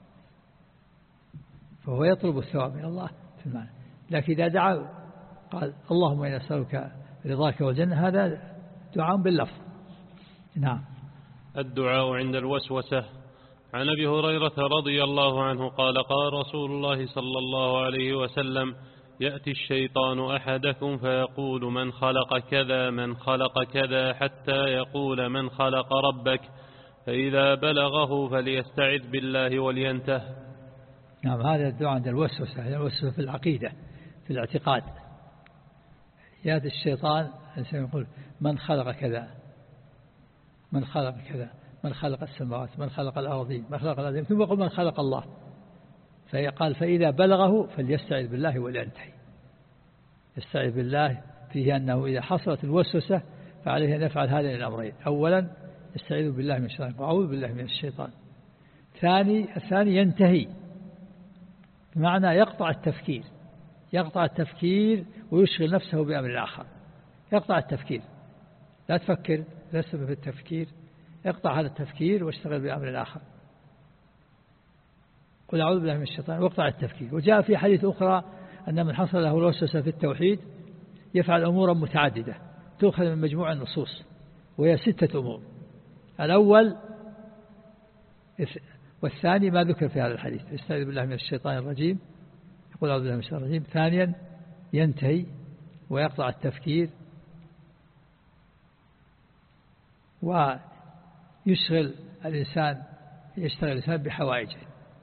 Speaker 2: فهو يطلب الثواب من الله في المعنى. لكن إذا دعا قال اللهم إني أسألك رضاك والجنة، هذا دعاء باللفظ. نعم.
Speaker 1: الدعاء عند الوسوسة. عن أبي هريرة رضي الله عنه قال قال رسول الله صلى الله عليه وسلم يأتي الشيطان أحدكم فيقول من خلق كذا من خلق كذا حتى يقول من خلق ربك، فإذا بلغه فليستعذ بالله ولينته.
Speaker 2: نعم، هذا الدعاء عند الوسوسة، يعني الوسوسة في العقيدة في الاعتقاد. يأتي الشيطان يقول من خلق كذا من خلق كذا من خلق السماوات من خلق الأرضين من خلق الأرضين، ثم يقول من خلق الله، فقال فإذا بلغه فليستعذ بالله ولينتهي. يستعذ بالله فيه أنه إذا حصلت الوسوسة فعليه أن يفعل هذين الأمرين: أولا يستعيذ بالله من الشيطان وأعوذ بالله من الشيطان. ثاني الثاني ينتهي، بمعنى يقطع التفكير يقطع التفكير ويشغل نفسه بأمر آخر. يقطع التفكير، لا تفكر، لا تسبب في التفكير، اقطع هذا التفكير واشتغل بأمر آخر. قل أعوذ بالله من الشيطان واقطع التفكير. وجاء في حديث أخرى أن من حصل له الوسوسة في التوحيد يفعل أمورا متعددة تؤخذ من مجموع النصوص، وهي ستة أمور: الأول والثاني ما ذكر في هذا الحديث، يستعيذ بالله من الشيطان الرجيم، يقول أعوذ بالله من الشيطان الرجيم. ثانيا ينتهي ويقطع التفكير ويشغل الإنسان يشتغل الإنسان بحوائجه.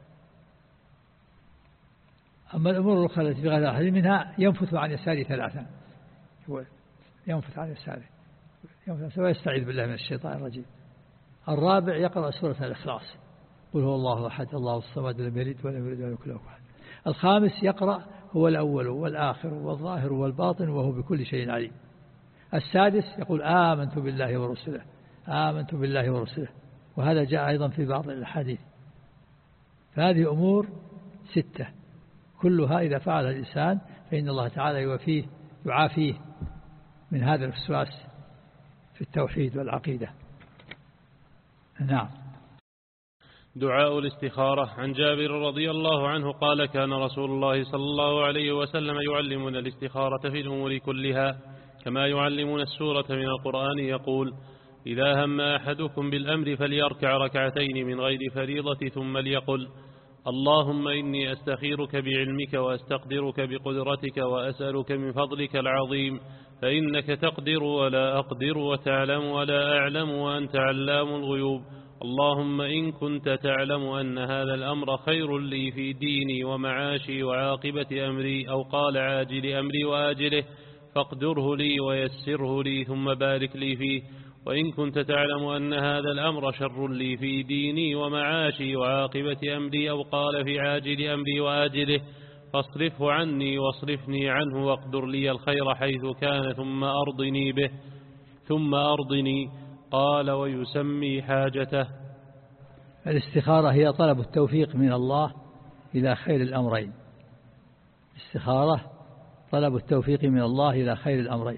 Speaker 2: أما الأمور الأخرى التي في غير الحديث منها ينفث عن يساره ثلاثا، ينفث عن يساره ويستعيذ بالله من الشيطان الرجيم. الرابع يقرأ سورة الإخلاص، قل هو الله أحد الله الصمد لم يلد ولم يولد ولم يكن له كفوا أحد. الخامس يقرأ هو الأول والآخر والظاهر والباطن وهو بكل شيء عليم. السادس يقول آمنت بالله ورسله آمنت بالله ورسله، وهذا جاء أيضا في بعض الحديث. فهذه أمور ستة كلها إذا فعل الإنسان فإن الله تعالى يوفيه يعافيه من هذا الوسواس في التوحيد والعقيدة. نعم.
Speaker 1: دعاء الاستخارة. عن جابر رضي الله عنه قال كان رسول الله صلى الله عليه وسلم يعلمنا الاستخارة في الأمور كلها كما يعلمنا السورة من القرآن، يقول إذا هم أحدكم بالأمر فليركع ركعتين من غير فريضة ثم ليقل اللهم إني أستخيرك بعلمك وأستقدرك بقدرتك وأسألك من فضلك العظيم فإنك تقدر ولا أقدر وتعلم ولا أعلم وأنت علام الغيوب. اللهم إن كنت تعلم أن هذا الأمر خير لي في ديني ومعاشي وعاقبة أمري، أو قال عاجل أمري وآجله، فاقدره لي ويسره لي ثم بارك لي فيه. وإن كنت تعلم أن هذا الأمر شر لي في ديني ومعاشي وعاقبة أمري، أو قال في عاجل أمري وآجله، فاصرفه عني واصرفني عنه واقدر لي الخير حيث كان ثم أرضني به ثم أرضني. قال ويسمي حاجته.
Speaker 2: الاستخارة هي طلب التوفيق من الله إلى خير الأمرين. الاستخارة طلب التوفيق من الله إلى خير الأمرين.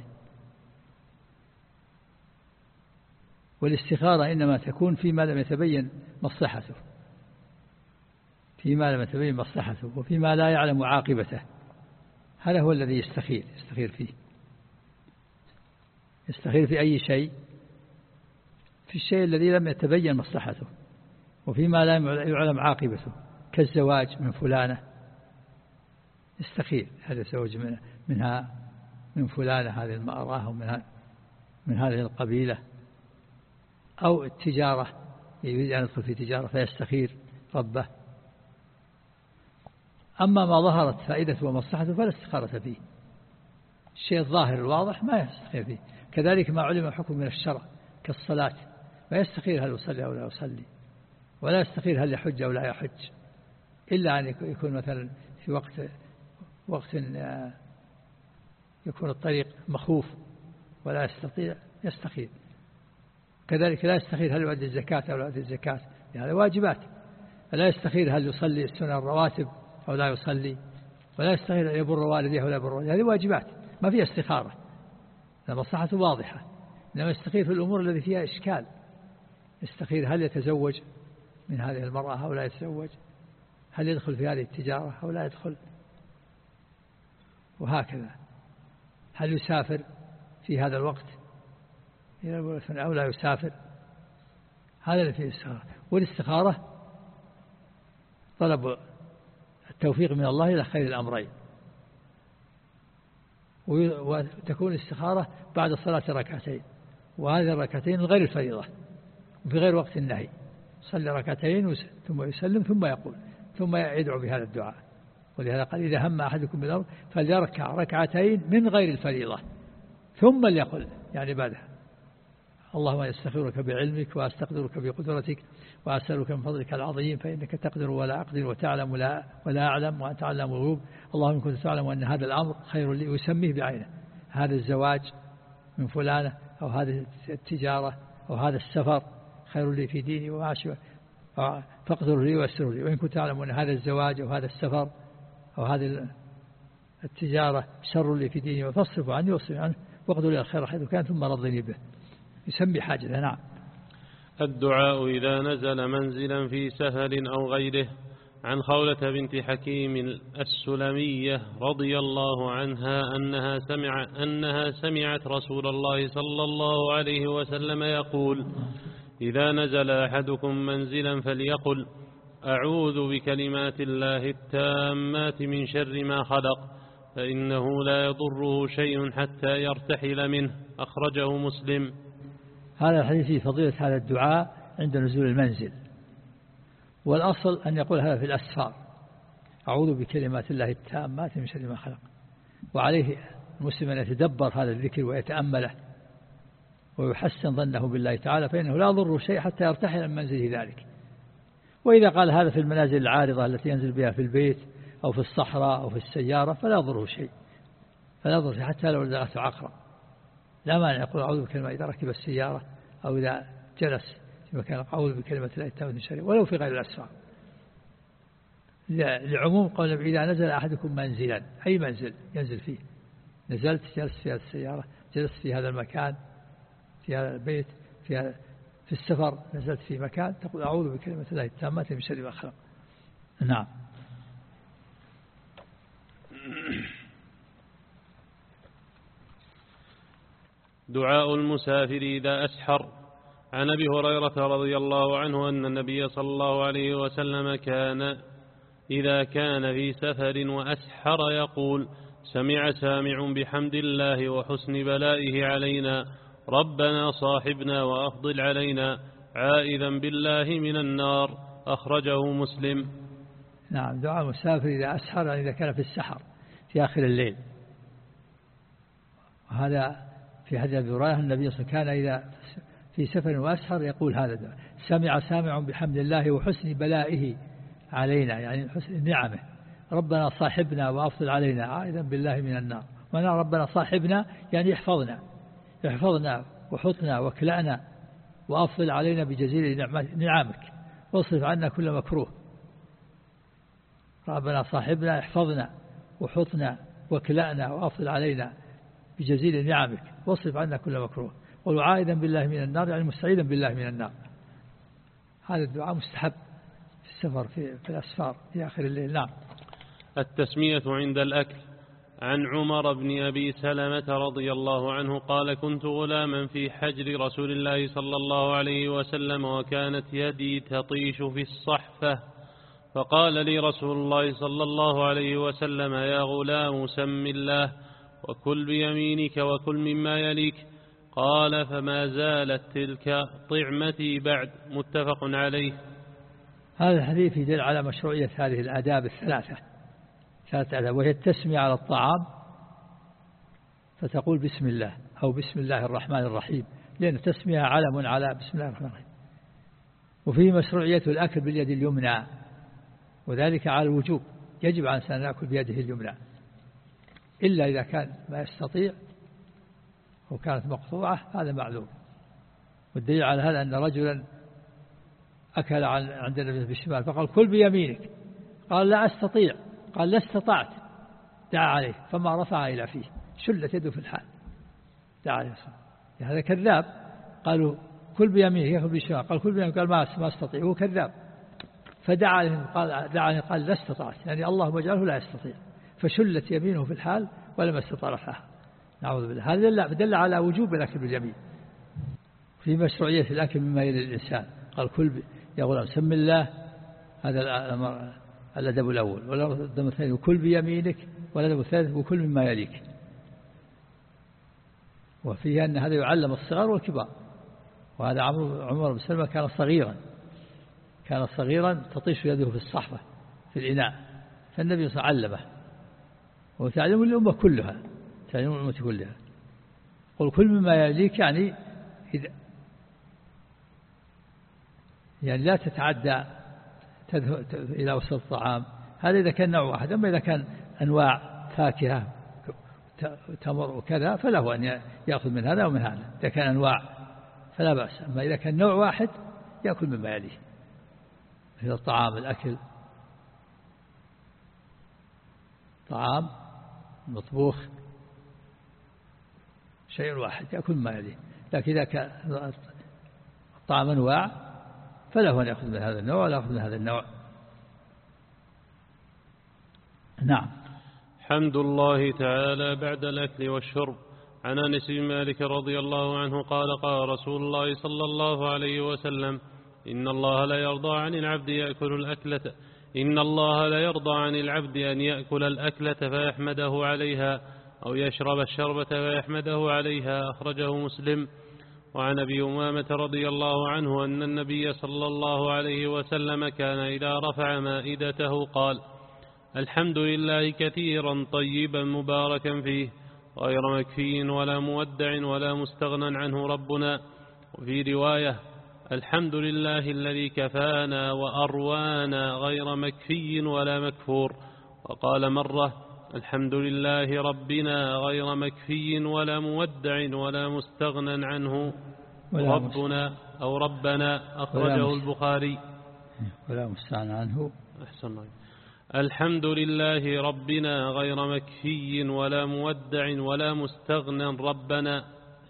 Speaker 2: والاستخارة إنما تكون فيما لم يتبين مصلحته فيما لم يتبين مصلحته وفيما لا يعلم عاقبته. هذا هو الذي يستخير يستخير فيه. يستخير في أي شيء؟ في الشيء الذي لم يتبين مصلحته وفيما لا يعلم عاقبته، كالزواج من فلانة يستخير هذا الزواج منها من فلانة هذه المرأة ومن من هذه القبيلة، أو التجارة يريد أن يدخل في تجارة فيستخير ربه. أما ما ظهرت فائدته ومصلحته فلا استخارة فيه. الشيء الظاهر الواضح ما يستخير فيه. كذلك ما علم حكم من الشرع كالصلاة ما يستخير هل يصلي أو لا يصلي، ولا يستخير هل يحج أو لا يحج. إلا أن يكون مثلا في وقت وقت يكون الطريق مخوف ولا يستطيع يستخير. كذلك لا يستخير هل يؤدي الزكاة أو لا يؤدي الزكاة، يعني واجبات. لا يستخير هل يصلي السنن الرواتب أو لا يصلي، ولا يستخير أن يبر والديه أو لا يبر والديه. هذه واجبات ما فيها استخارة، المصلحة واضحة. إنما يستخير في الأمور التي فيها إشكال، يستخير هل يتزوج من هذه المرأة أو لا يتزوج، هل يدخل في هذه التجارة أو لا يدخل، وهكذا. هل يسافر في هذا الوقت أو لا يسافر، هذا اللي فيه الاستخارة. والاستخارة طلب التوفيق من الله إلى خير الأمرين، وتكون الاستخارة بعد صلاة ركعتين، وهذه الركعتين غير الفريضة وفي غير وقت النهي. صلي ركعتين ثم يسلم ثم يقول ثم يدعو بهذا الدعاء. ولهذا قال إذا هم أحدكم بالأمر فليركع ركعتين من غير الفريضة ثم ليقل، يعني بعدها اللهم أستغفرك بعلمك وأستقدرك بقدرتك وأسألك من فضلك العظيم فإنك تقدر ولا أقدر وتعلم ولا, ولا أعلم وأنت علام الغيوب. اللهم كنت تعلم أن هذا الأمر خير لي، ويسميه بعينه، هذا الزواج من فلانة أو هذه التجارة أو هذا السفر خير لي في ديني ومعاشي فاقدر لي ويسر لي. وإن كنت تعلم أن هذا الزواج أو هذا السفر أو هذه التجارة شر لي في ديني فاصرف عني واصرف عنه واقدر لي الخير حيث كان ثم رضني به. يسمي حاجة. نعم.
Speaker 1: الدعاء إذا نزل منزلا في سهل أو غيره. عن خولة بنت حكيم السلمية رضي الله عنها أنها, سمع أنها سمعت رسول الله صلى الله عليه وسلم يقول إذا نزل أحدكم منزلا فليقل أعوذ بكلمات الله التامات من شر ما خلق فإنه لا يضره شيء حتى يرتحل منه. أخرجه مسلم.
Speaker 2: هذا الحديث في فضيلة هذا الدعاء عند نزول المنزل، والأصل أن يقول هذا في الأسفار أعوذ بكلمات الله التامات من شر ما خلق. وعليه المسلم أن يتدبر هذا الذكر ويتأمله ويحسن ظنه بالله تعالى، فإنه لا يضر شيء حتى يرتحل من منزله ذلك. وإذا قال هذا في المنازل العارضة التي ينزل بها في البيت أو في الصحراء أو في السيارة فلا يضره شيء، فلا يضر شيء حتى لو دعته عقرب. لا مانع يقول أعوذ بكلمة إذا ركب السيارة أو إذا جلس في مكان أعوذ بكلمة الله التامة من شر، ولو في غير الأسفار، لعموم قول إذا نزل أحدكم منزلا، أي منزل ينزل فيه، نزلت جلست في هذه السيارة، جلست في هذا المكان، في هذا البيت، في, هذا في السفر، نزلت في مكان، تقول أعوذ بكلمة الله التامة من شر ما خلق. نعم.
Speaker 1: دعاء المسافر إذا أسحر. عن أبي هريرة رضي الله عنه أن النبي صلى الله عليه وسلم كان إذا كان في سفر وأسحر يقول سمع سامع بحمد الله وحسن بلائه علينا ربنا صاحبنا وأفضل علينا عائذا بالله من النار. أخرجه مسلم.
Speaker 2: نعم. دعاء المسافر إذا أسحر إذا كان في السحر في آخر الليل. وهذا في حديث أبي هريرة النبي صلى الله عليه وسلم كان إذا في سفر وأسحر يقول هذا الدعاء سمع سامع بحمد الله وحسن بلائه علينا، يعني حسن نعمه ربنا صاحبنا وأفضل علينا عائذا بالله من النار. وأنا ربنا صاحبنا يعني يحفظنا يحفظنا وحطنا وكلأنا وأفضل علينا بجزيل نعمك واصرف عنا كل مكروه. ربنا صاحبنا يحفظنا وحطنا وكلأنا وأفضل علينا بجزيل نعمك واصرف عنا كل مكروه. وعائذا بالله من النار يعني مستعيذا بالله من النار. هذا الدعاء مستحب في السفر في, في الأسفار في آخر الليل. نعم.
Speaker 1: التسمية عند الأكل. عن عمر بن أبي سلمة رضي الله عنه قال كنت غلاما في حجر رسول الله صلى الله عليه وسلم وكانت يدي تطيش في الصحفة فقال لي رسول الله صلى الله عليه وسلم يا غلام سم الله وكل بيمينك وكل مما يليك. قال فما زالت تلك طعمتي بعد. متفق عليه.
Speaker 2: هذا الحديث يدل على مشروعية هذه الآداب الثلاثة ثلاثة آداب، وهي التسمية على الطعام فتقول بسم الله أو بسم الله الرحمن الرحيم، لأن التسمية علم على بسم الله الرحمن الرحيم. وفيه مشروعية الأكل باليد اليمنى وذلك على الوجوب، يجب على الإنسان أن يأكل بيده اليمنى إلا إذا كان ما يستطيع وكانت مقطوعة، هذا معلوم. والدليل على هذا أن رجلا أكل عند النبي بالشمال فقال كل بيمينك، قال لا أستطيع، قال لا استطعت، دعا عليه فما رفع إلى فيه، شلت يده في الحال، دعا عليه الصلاة. هذا كذاب. قالوا كل بيمينك يأكل بالشمال، قال كل بيمينك، قال ما استطيع، هو كذاب. فدعا عليه قال دعا قال لا استطعت، يعني اللهم اجعله لا يستطيع، فشلت يمينه في الحال ولم يستطع رفعها. نعوذ بالله. هذا دل على وجوب الأكل باليمين. في مشروعية الأكل مما يلي الإنسان. قال كل يا غلام سم الله، هذا الأدب الأول. والأدب الثاني وكل بيمينك، والأدب الثالث وكل مما يليك. وفيه أن هذا يعلم الصغار والكبار. وهذا عمر بن سلمة كان صغيرا كان صغيرا تطيش يده في الصحفة في الإناء، فالنبي صلى الله عليه وسلم علمه، وتعلم الأمة كلها، تعلم الأمة كلها. قل كل مما يليك، يعني إذا يعني لا تتعدى إلى وسط الطعام. هذا إذا كان نوع واحد. أما إذا كان أنواع فاكهة تمر وكذا فله أن يأخذ من هذا ومن هذا، إذا كان أنواع فلا بأس. أما إذا كان نوع واحد يأكل مما يليه. إذا الطعام الأكل طعام مطبوخ شيء واحد يأكل مما يليه. لكن إذا كان الطعام أنواع فله أن يأخذ من هذا النوع ولا يأخذ من هذا النوع. نعم.
Speaker 1: حمد الله تعالى بعد الأكل والشرب. عن أنس بن مالك رضي الله عنه قال قال رسول الله صلى الله عليه وسلم إن الله لا يرضى عن العبد يأكل الأكلة إن الله لا يرضى عن العبد أن يأكل الأكلة فيحمده عليها أو يشرب الشربة فيحمده عليها. أخرجه مسلم. وعن أبي أمامة رضي الله عنه أن النبي صلى الله عليه وسلم كان إذا رفع مائدته قال الحمد لله كثيرا طيبا مباركا فيه غير مكفي ولا مودع ولا مستغنى عنه ربنا. وفي رواية الحمد لله الذي كفانا وأروانا غير مكفي ولا مكفور. وقال مرة الحمد لله ربنا غير مكفي ولا مودع ولا مستغنى عنه ربنا أو ربنا. أخرجه البخاري.
Speaker 2: ولا مستغنى عنه.
Speaker 1: أحسن الله. الحمد لله ربنا غير مكفي ولا مودع ولا مستغنى ربنا.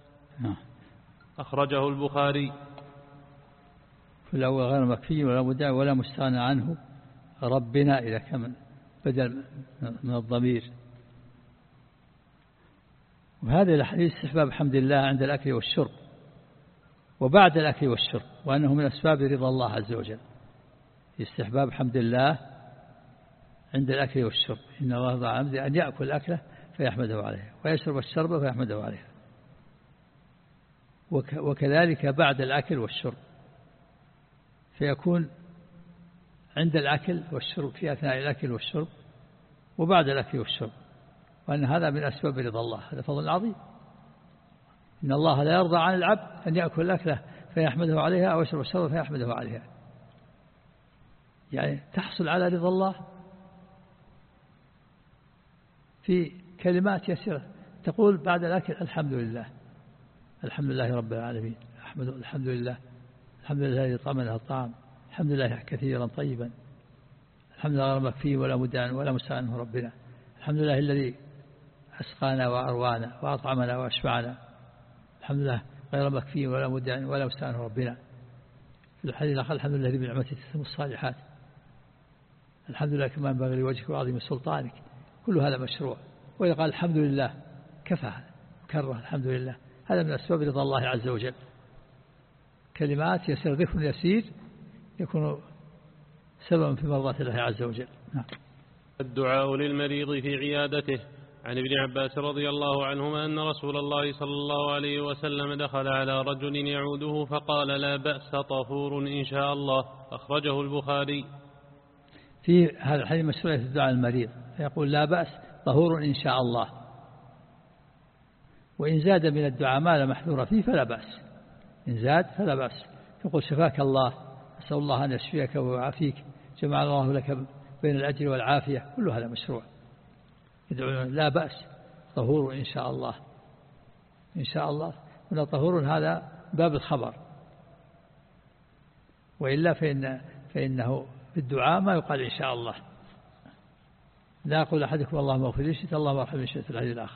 Speaker 1: أخرجه البخاري.
Speaker 2: في الأول غير مكفي ولا مودع ولا مستغنى عنه ربنا إذا كان بدل من الضمير. وهذا الحديث استحباب حمد الله عند الأكل والشرب وبعد الأكل والشرب، وأنه من أسباب رضا الله عز وجل. استحباب حمد الله عند الأكل والشرب. إن الله يرضى عن عبده أن يأكل الأكلة فيحمده عليها ويشرب الشرب فيحمده عليها، وكذلك بعد الأكل والشرب، فيكون عند الأكل والشرب في أثناء الأكل والشرب وبعد الأكل والشرب، وأن هذا من أسباب رضا الله. هذا فضل عظيم. إن الله لا يرضى عن العبد أن يأكل الأكلة فيحمده عليها أو يشرب الشرب فيحمده عليها، يعني تحصل على رضا الله في كلمات يسيرة. تقول بعد الأكل الحمد لله، الحمد لله رب العالمين، أحمد الحمد لله، الحمد لله الذي طعمنا الطعام، الحمد لله كثيرا طيبا، الحمد لله غير مكفي ولا مدان ولا مستغنى ربنا، الحمد لله الذي أسقانا وأروانا وأطعمنا وأشبعنا، الحمد لله غير مكفي ولا مدان ولا مستغنى ربنا. في الحديث الآخر الحمد لله الذي بنعمته تتم الصالحات، الحمد لله كما ينبغي لوجهك وعظيم سلطانك. كل هذا مشروع. وإذا قال الحمد لله كفى كره الحمد لله، هذا من أسباب رضا الله عز وجل. كلمات يسير، ذكر يسير يكون سببا في مرضاة الله عز وجل. نعم.
Speaker 1: الدعاء للمريض في عيادته. عن ابن عباس رضي الله عنهما أن رسول الله صلى الله عليه وسلم دخل على رجل يعوده فقال لا بأس طهور إن شاء الله. أخرجه البخاري.
Speaker 2: في هذا الحديث مشروعية الدعاء للمريض، فيقول لا بأس طهور إن شاء الله، وإن زاد من الدعاء ما لا محذور فيه فلا بأس. إن زاد فلا بأس. تقول شفاك الله، أسأل الله أن يشفيك ويعافيك، جمع الله لك بين الأجر والعافية، كل هذا مشروع. يدعون لا بأس، طهور إن شاء الله، إن شاء الله. هنا طهور هذا باب الخبر، وإلا فإن فإنه في الدعاء ما يقال إن شاء الله. لا يقول أحدكم اللهم اغفر لي شئت اللهم ارحمني شئت، الحديث الآخر.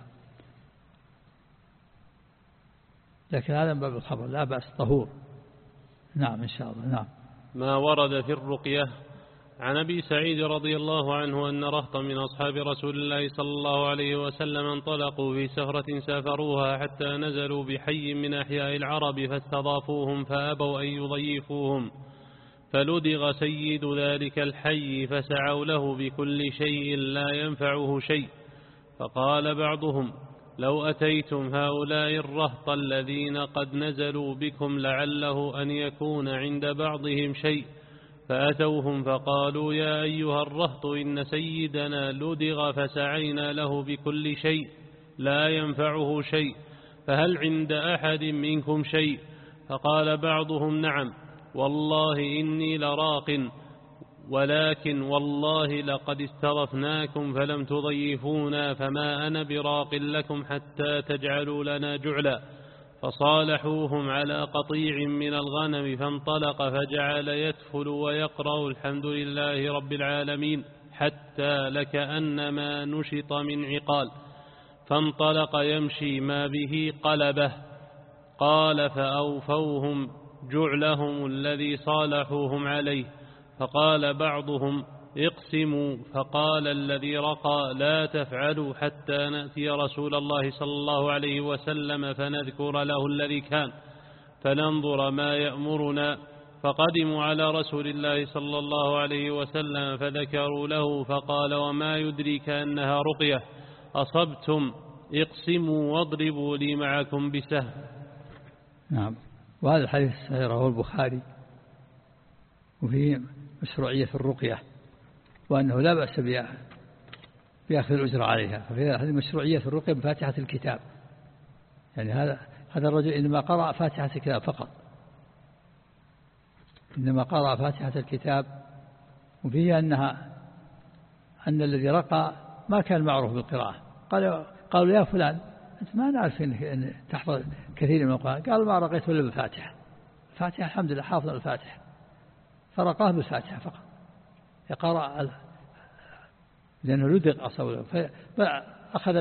Speaker 2: لكن هذا من باب الخبر، لا بأس، طهور. نعم إن شاء الله. نعم.
Speaker 1: ما ورد في الرقية. عن أبي سعيد رضي الله عنه أن رهطا من أصحاب رسول الله صلى الله عليه وسلم انطلقوا في سفرة سافروها حتى نزلوا بحي من أحياء العرب فاستضافوهم فأبوا أن يضيفوهم، فلدغ سيد ذلك الحي فسعوا له بكل شيء لا ينفعه شيء. فقال بعضهم لو أتيتم هؤلاء الرهط الذين قد نزلوا بكم لعله أن يكون عند بعضهم شيء، فأتوهم فقالوا يا أيها الرهط إن سيدنا لدغ فسعينا له بكل شيء لا ينفعه شيء، فهل عند أحد منكم شيء؟ فقال بعضهم نعم والله إني لراق، ولكن والله لقد استضفناكم فلم تضيفونا، فما أنا براق لكم حتى تجعلوا لنا جعلا. فصالحوهم على قطيع من الغنم، فانطلق فجعل يتفل ويقرأ الحمد لله رب العالمين حتى لكأنما نشط من عقال، فانطلق يمشي ما به قلبه. قال فأوفوهم جعلهم الذي صالحوهم عليه. فقال بعضهم اقسموا، فقال الذي رقى لا تفعلوا حتى نأتي رسول الله صلى الله عليه وسلم فنذكر له الذي كان فننظر ما يأمرنا. فقدموا على رسول الله صلى الله عليه وسلم فذكروا له، فقال وما يدريك أنها رقية، أصبتم اقسموا واضربوا لي معكم بسهم.
Speaker 2: نعم. وهذا الحديث رواه البخاري، وفيه مشروعية الرقية، وأنه لا بأس بأخذ الأجر عليها. فهذه مشروعية الرقية بفاتحة الكتاب، يعني هذا هذا الرجل إنما قرأ فاتحة الكتاب فقط، إنما قرأ فاتحة الكتاب. وفيه أنها أن الذي رقى ما كان معروف بالقراءة، قال قالوا يا فلان أنت ما نعرف أن تحفظ كثير من القرآن، قال ما رقيت إلا بالفاتحة، الفاتحة الحمد لله حافظ الفاتحة، فرقاه بالفاتحة فقط. يقرأ لأنه لدغ أصوله، فأخذ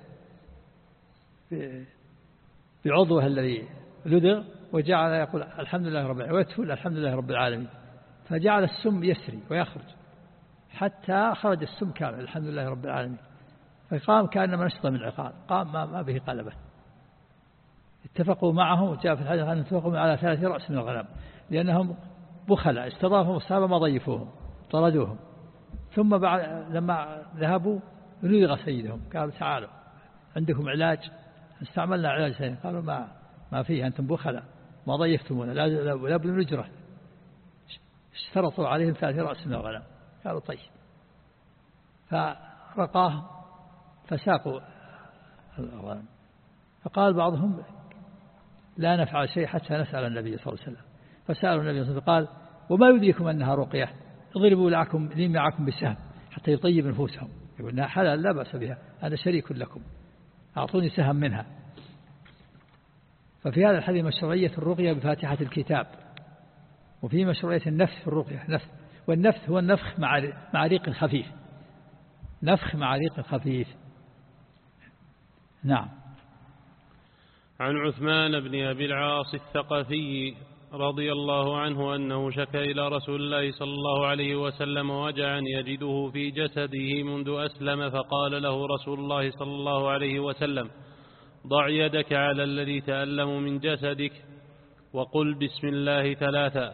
Speaker 2: بعضوه الذي لدغ وجعل يقول الحمد لله رب العالمين ويتفل الحمد لله رب العالمين، فجعل السم يسري ويخرج حتى خرج السم كامل الحمد لله رب العالمين. فقام كأنما نشط من عقال، قام ما به قلبه. اتفقوا معه، وجاء في الحديث أن اتفقوا على ثلاث رأس من الغنم، لأنهم بخلة استضافهم الصحابة ما ضيفوهم طردوهم. ثم بعد لما ذهبوا لدغ سيدهم، قالوا تعالوا عندكم علاج، استعملنا علاج سيد، قالوا ما ما فيه، أنتم بخلة ما ضيفتمونا، لا بد من أجرة. اشترطوا عليهم ثلاث رأس من الغنم، قالوا طيب. فرقاهم فساقوا الغنم، فقال بعضهم لا نفعل شيء حتى نسأل النبي صلى الله عليه وسلم. فسألوا النبي صلى الله عليه وسلم، قال وما يدريكم أنها رقية، اضربوا لعكم لي معكم بسهم حتى يطيب نفوسهم، يقول إنها حلال لا بأس بها، أنا شريك لكم، أعطوني سهم منها. ففي هذا الحديث مشروعية الرقية بفاتحة الكتاب، وفي مشروعية النفث في الرقية، نفث، والنفث هو النفخ مع ريق خفيف، نفخ مع ريق خفيف. نعم.
Speaker 1: عن عثمان بن أبي العاص الثقفي رضي الله عنه أنه شكى إلى رسول الله صلى الله عليه وسلم وجعا يجده في جسده منذ أسلم، فقال له رسول الله صلى الله عليه وسلم ضع يدك على الذي تألم من جسدك وقل بسم الله ثلاثا،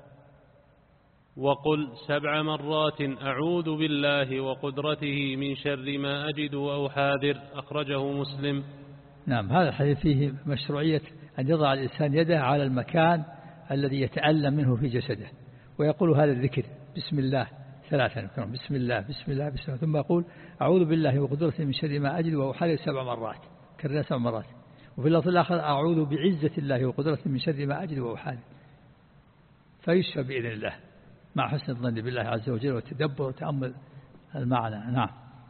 Speaker 1: وقل سبع مرات أعوذ بالله وقدرته من شر ما أجد أو حاذر، أخرجه مسلم.
Speaker 2: نعم. هذا الحديث فيه مشروعية أن يضع الإنسان يده على المكان الذي يتألم منه في جسده، ويقول هذا الذكر بسم الله ثلاثا، بسم الله بسم الله بسم الله، ثم يقول أعوذ بالله وقدرته من شر ما أجد وأحاذر سبع مرات، كررها سبع مرات. وفي اللفظ الآخر أعوذ بعزة الله وقدرته من شر ما أجد وأحاذر، فيشفى بإذن الله مع حسن الظن بالله عز وجل والتدبر وتأمل المعنى. نعم.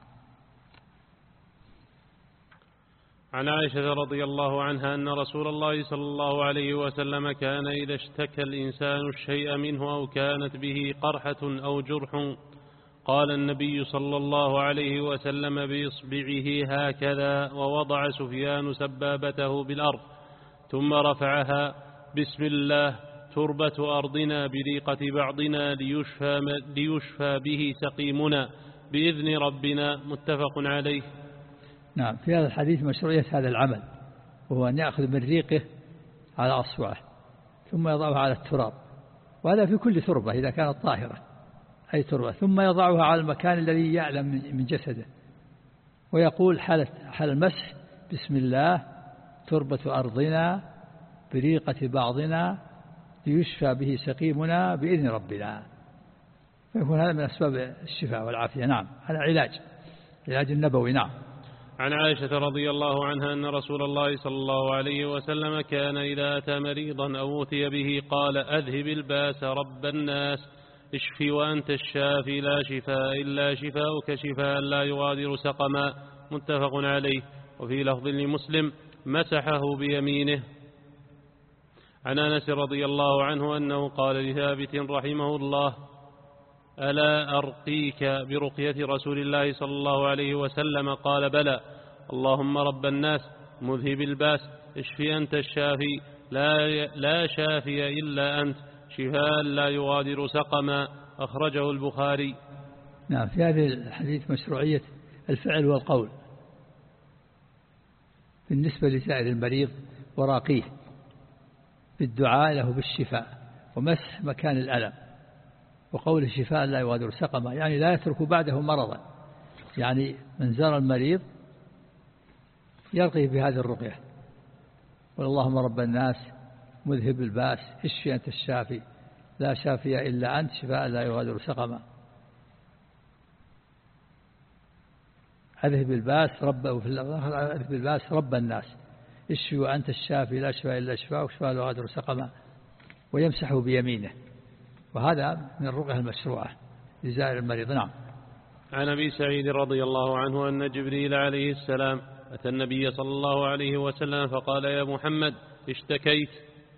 Speaker 1: عن عائشة رضي الله عنها أن رسول الله صلى الله عليه وسلم كان إذا اشتكى الإنسان الشيء منه أو كانت به قرحة أو جرح قال النبي صلى الله عليه وسلم بإصبعه هكذا، ووضع سفيان سبابته بالأرض ثم رفعها: بسم الله تربة أرضنا بريقة بعضنا ليشفى, ليشفى به سقيمنا بإذن ربنا. متفق عليه.
Speaker 2: نعم. في هذا الحديث مشروعية هذا العمل، وهو أن يأخذ من ريقه على أصبعه ثم يضعها على التراب، وهذا في كل تربة إذا كانت طاهرة أي تربة، ثم يضعها على المكان الذي يعلم من جسده، ويقول حال حال المسح: بسم الله تربة أرضنا بريقة بعضنا ليشفى به سقيمنا بإذن ربنا. فيكون هذا من أسباب الشفاء والعافية. نعم. هذا علاج علاج النبوي. نعم.
Speaker 1: عن عائشة رضي الله عنها أن رسول الله صلى الله عليه وسلم كان إذا أتى مريضا أو أوتي به قال: أذهب الباس رب الناس اشفي وأنت الشافي لا شفاء إلا شفاؤك شفاء لا يغادر سقما. متفق عليه. وفي لفظ لمسلم: مسحه بيمينه. عن أنس رضي الله عنه أنه قال لثابت رحمه الله: ألا أرقيك برقية رسول الله صلى الله عليه وسلم؟ قال: بلى. اللهم رب الناس مذهب الباس اشفي أنت الشافي لا, لا شافي إلا أنت شفاء لا يغادر سقما. أخرجه البخاري.
Speaker 2: نعم. في هذه الحديث مشروعية الفعل والقول بالنسبة لسائر المريض وراقيه بالدعاء له بالشفاء ومسح مكان الألم، وقول الشفاء لا يغادر سقما، يعني لا يترك بعده مرضا. يعني من زار المريض يرقيه بهذه الرقية: واللهم رب الناس مذهب الباس اشفي أنت الشافي لا شافي إلا أنت شفاء لا يغادر سقما. أذهب الباس رب أذهب الباس رب الناس اشفي وأنت الشافي لا شفاء إلا شفاءك شفاء لا يغادر سقما، ويمسحه بيمينه، وهذا من الرقية المشروعة لزائر المريض. نعم.
Speaker 1: عن أبي سعيد رضي الله عنه أن جبريل عليه السلام أتى النبي صلى الله عليه وسلم فقال: يا محمد اشتكيت؟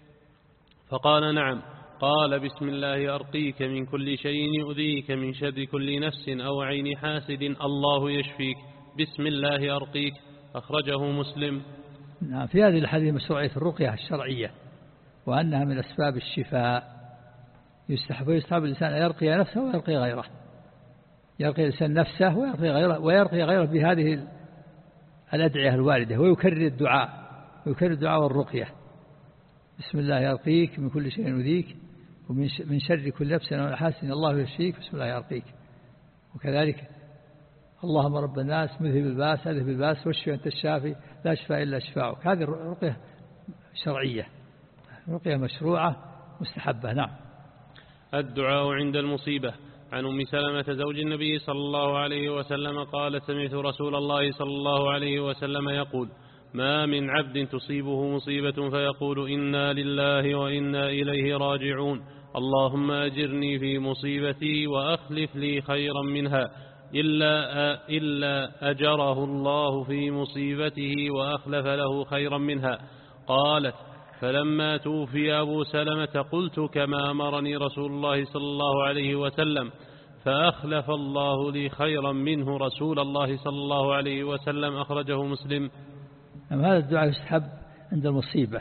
Speaker 1: فقال: نعم. قال: بسم الله أرقيك من كل شيء يؤذيك من شر كل نفس أو عين حاسد الله يشفيك بسم الله أرقيك. أخرجه مسلم.
Speaker 2: نعم. في هذه الحديث مشروعية الرقية الشرعية، وأنها من أسباب الشفاء. يستحب يستحب الإنسان أن يرقي نفسه ويرقي غيره، يرقي الإنسان نفسه ويرقي غيره ويرقي غيره بهذه الأدعية الواردة، ويكرر الدعاء ويكرر الدعاء والرقية: بسم الله يرقيك من كل شيء يؤذيك ومن شر كل نفس أو حاسد الله يشفيك بسم الله يرقيك. وكذلك: اللهم رب الناس مذهب الباس أذهب الباس واشفي أنت الشافي لا شفاء إلا شفاؤك. هذه الرقية شرعية، رقية مشروعة مستحبة. نعم.
Speaker 1: الدعاء عند المصيبة. عن أم سلمة زوج النبي صلى الله عليه وسلم قالت: سمعت رسول الله صلى الله عليه وسلم يقول: ما من عبد تصيبه مصيبة فيقول إنا لله وإنا إليه راجعون اللهم أجرني في مصيبتي وأخلف لي خيرا منها إلا, إلا أجره الله في مصيبته وأخلف له خيرا منها. قالت: فلما توفي أبو سلمة قلت كما أمرني رسول الله صلى الله عليه وسلم فأخلف الله لي خيرا منه رسول الله صلى الله عليه وسلم. أخرجه مسلم.
Speaker 2: هذا الدعاء يستحب عند المصيبة،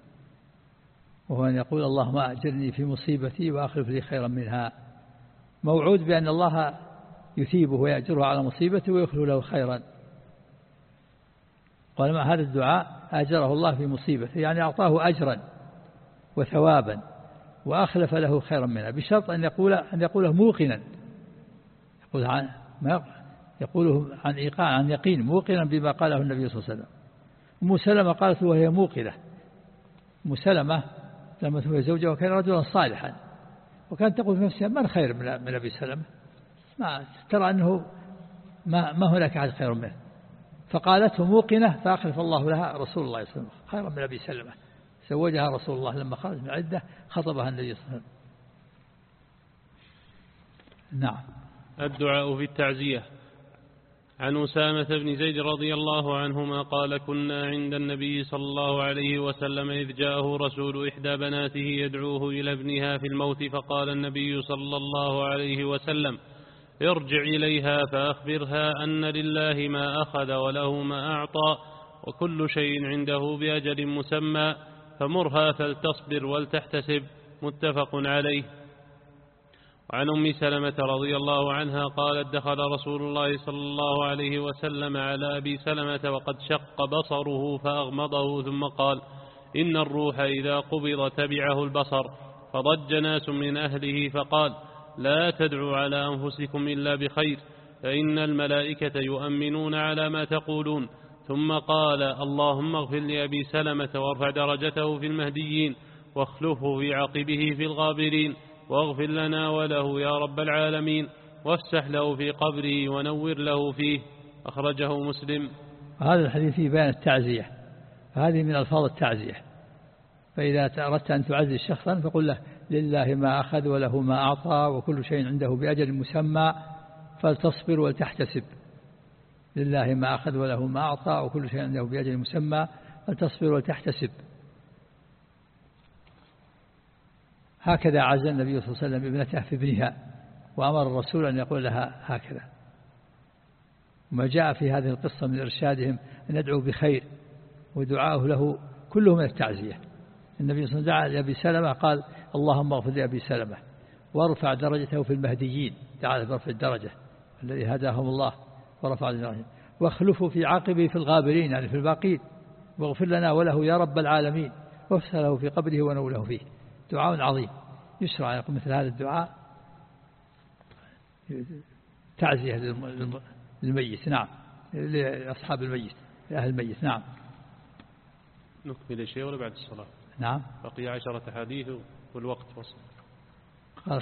Speaker 2: وهو أن يقول: اللهم أجرني في مصيبتي وأخلف لي خيرا منها، موعود بأن الله يثيبه ويأجره على مصيبته ويخلف له خيرا. قال: مع هذا الدعاء أجره الله في مصيبته، يعني أعطاه أجرا وثوابا وأخلف له خيرا منها، بشرط أن يقول أن يقوله موقنا، يقول عن ما يقوله عن إيقاع عن يقين موقنا بما قاله النبي صلى الله عليه وسلم. أم سلمة قالت وهي موقنة. أم سلمة لما توفي زوجها وكان رجلا صالحا، وكانت تقول في نفسها: من خير من أبي سلمة؟ ما ترى أنه ما, ما هناك أحد خير منه، فقالته موقنة فأخلف الله لها رسول الله صلى الله عليه وسلم خيرا من أبي سلمة. زوجها رسول الله لما خرج من العدة خطبها النبي صلى الله عليه وسلم. نعم.
Speaker 1: الدعاء في التعزية. عن أسامة بن زيد رضي الله عنهما قال كنا عند النبي صلى الله عليه وسلم إذ جاءه رسول إحدى بناته يدعوه إلى ابنها في الموت فقال النبي صلى الله عليه وسلم ارجع إليها فأخبرها أن لله ما أخذ وله ما أعطى وكل شيء عنده بأجل مسمى فمرها فلتصبر ولتحتسب. متفق عليه. وعن أم سلمة رضي الله عنها قالت دخل رسول الله صلى الله عليه وسلم على أبي سلمة وقد شق بصره فأغمضه ثم قال إن الروح إذا قبض تبعه البصر فضج ناس من أهله فقال لا تدعوا على أنفسكم إلا بخير فإن الملائكة يؤمنون على ما تقولون. ثم قال اللهم اغفر لأبي سلمة وارفع درجته في المهديين واخلفه في عقبه في الغابرين واغفر لنا وله يا رب العالمين وافسح له في قبره ونور له فيه. أخرجه مسلم.
Speaker 2: هذا الحديث فيه بيان التعزية، هذه من ألفاظ التعزية. فإذا أردت أن تعزي شخصا فقل له لله ما أخذ وله ما أعطى وكل شيء عنده بأجل مسمى فلتصبر ولتحتسب. لله ما أخذ وله ما أعطى وكل شيء عنده بأجل مسمى فلتصبر ولتحتسب. هكذا عز النبي صلى الله عليه وسلم ابنته في ابنها وأمر الرسول أن يقول لها هكذا. وما جاء في هذه القصة من إرشادهم أن ندعو بخير ودعاءه له كله من التعزية. النبي صلى الله عليه وسلم دعا لأبي سلمة قال اللهم اغفر لأبي سلمة وارفع درجته في المهديين، دعا برفع الدرجة الذي هداهم الله ورفع درجته واخلفه في عقبه في الغابرين يعني في الباقين واغفر لنا وله يا رب العالمين وافسح له في قبره ونوله فيه. دعاء عظيم يشرع يقول مثل هذا الدعاء تعزية للميت. نعم لأصحاب الميت لأهل الميت. نعم.
Speaker 1: نكمل شيء ولا بعد الصلاة؟
Speaker 2: نعم
Speaker 1: بقي عشرة حديث والوقت وصل.
Speaker 2: خلاص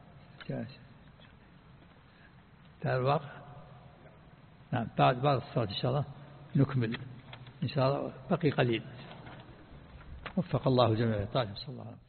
Speaker 2: تعال الواقع. نعم بعد بعد الصلاة إن شاء الله نكمل إن شاء الله. بقي قليل. وفق الله جميعا. طيب صلى الله عليه وسلم.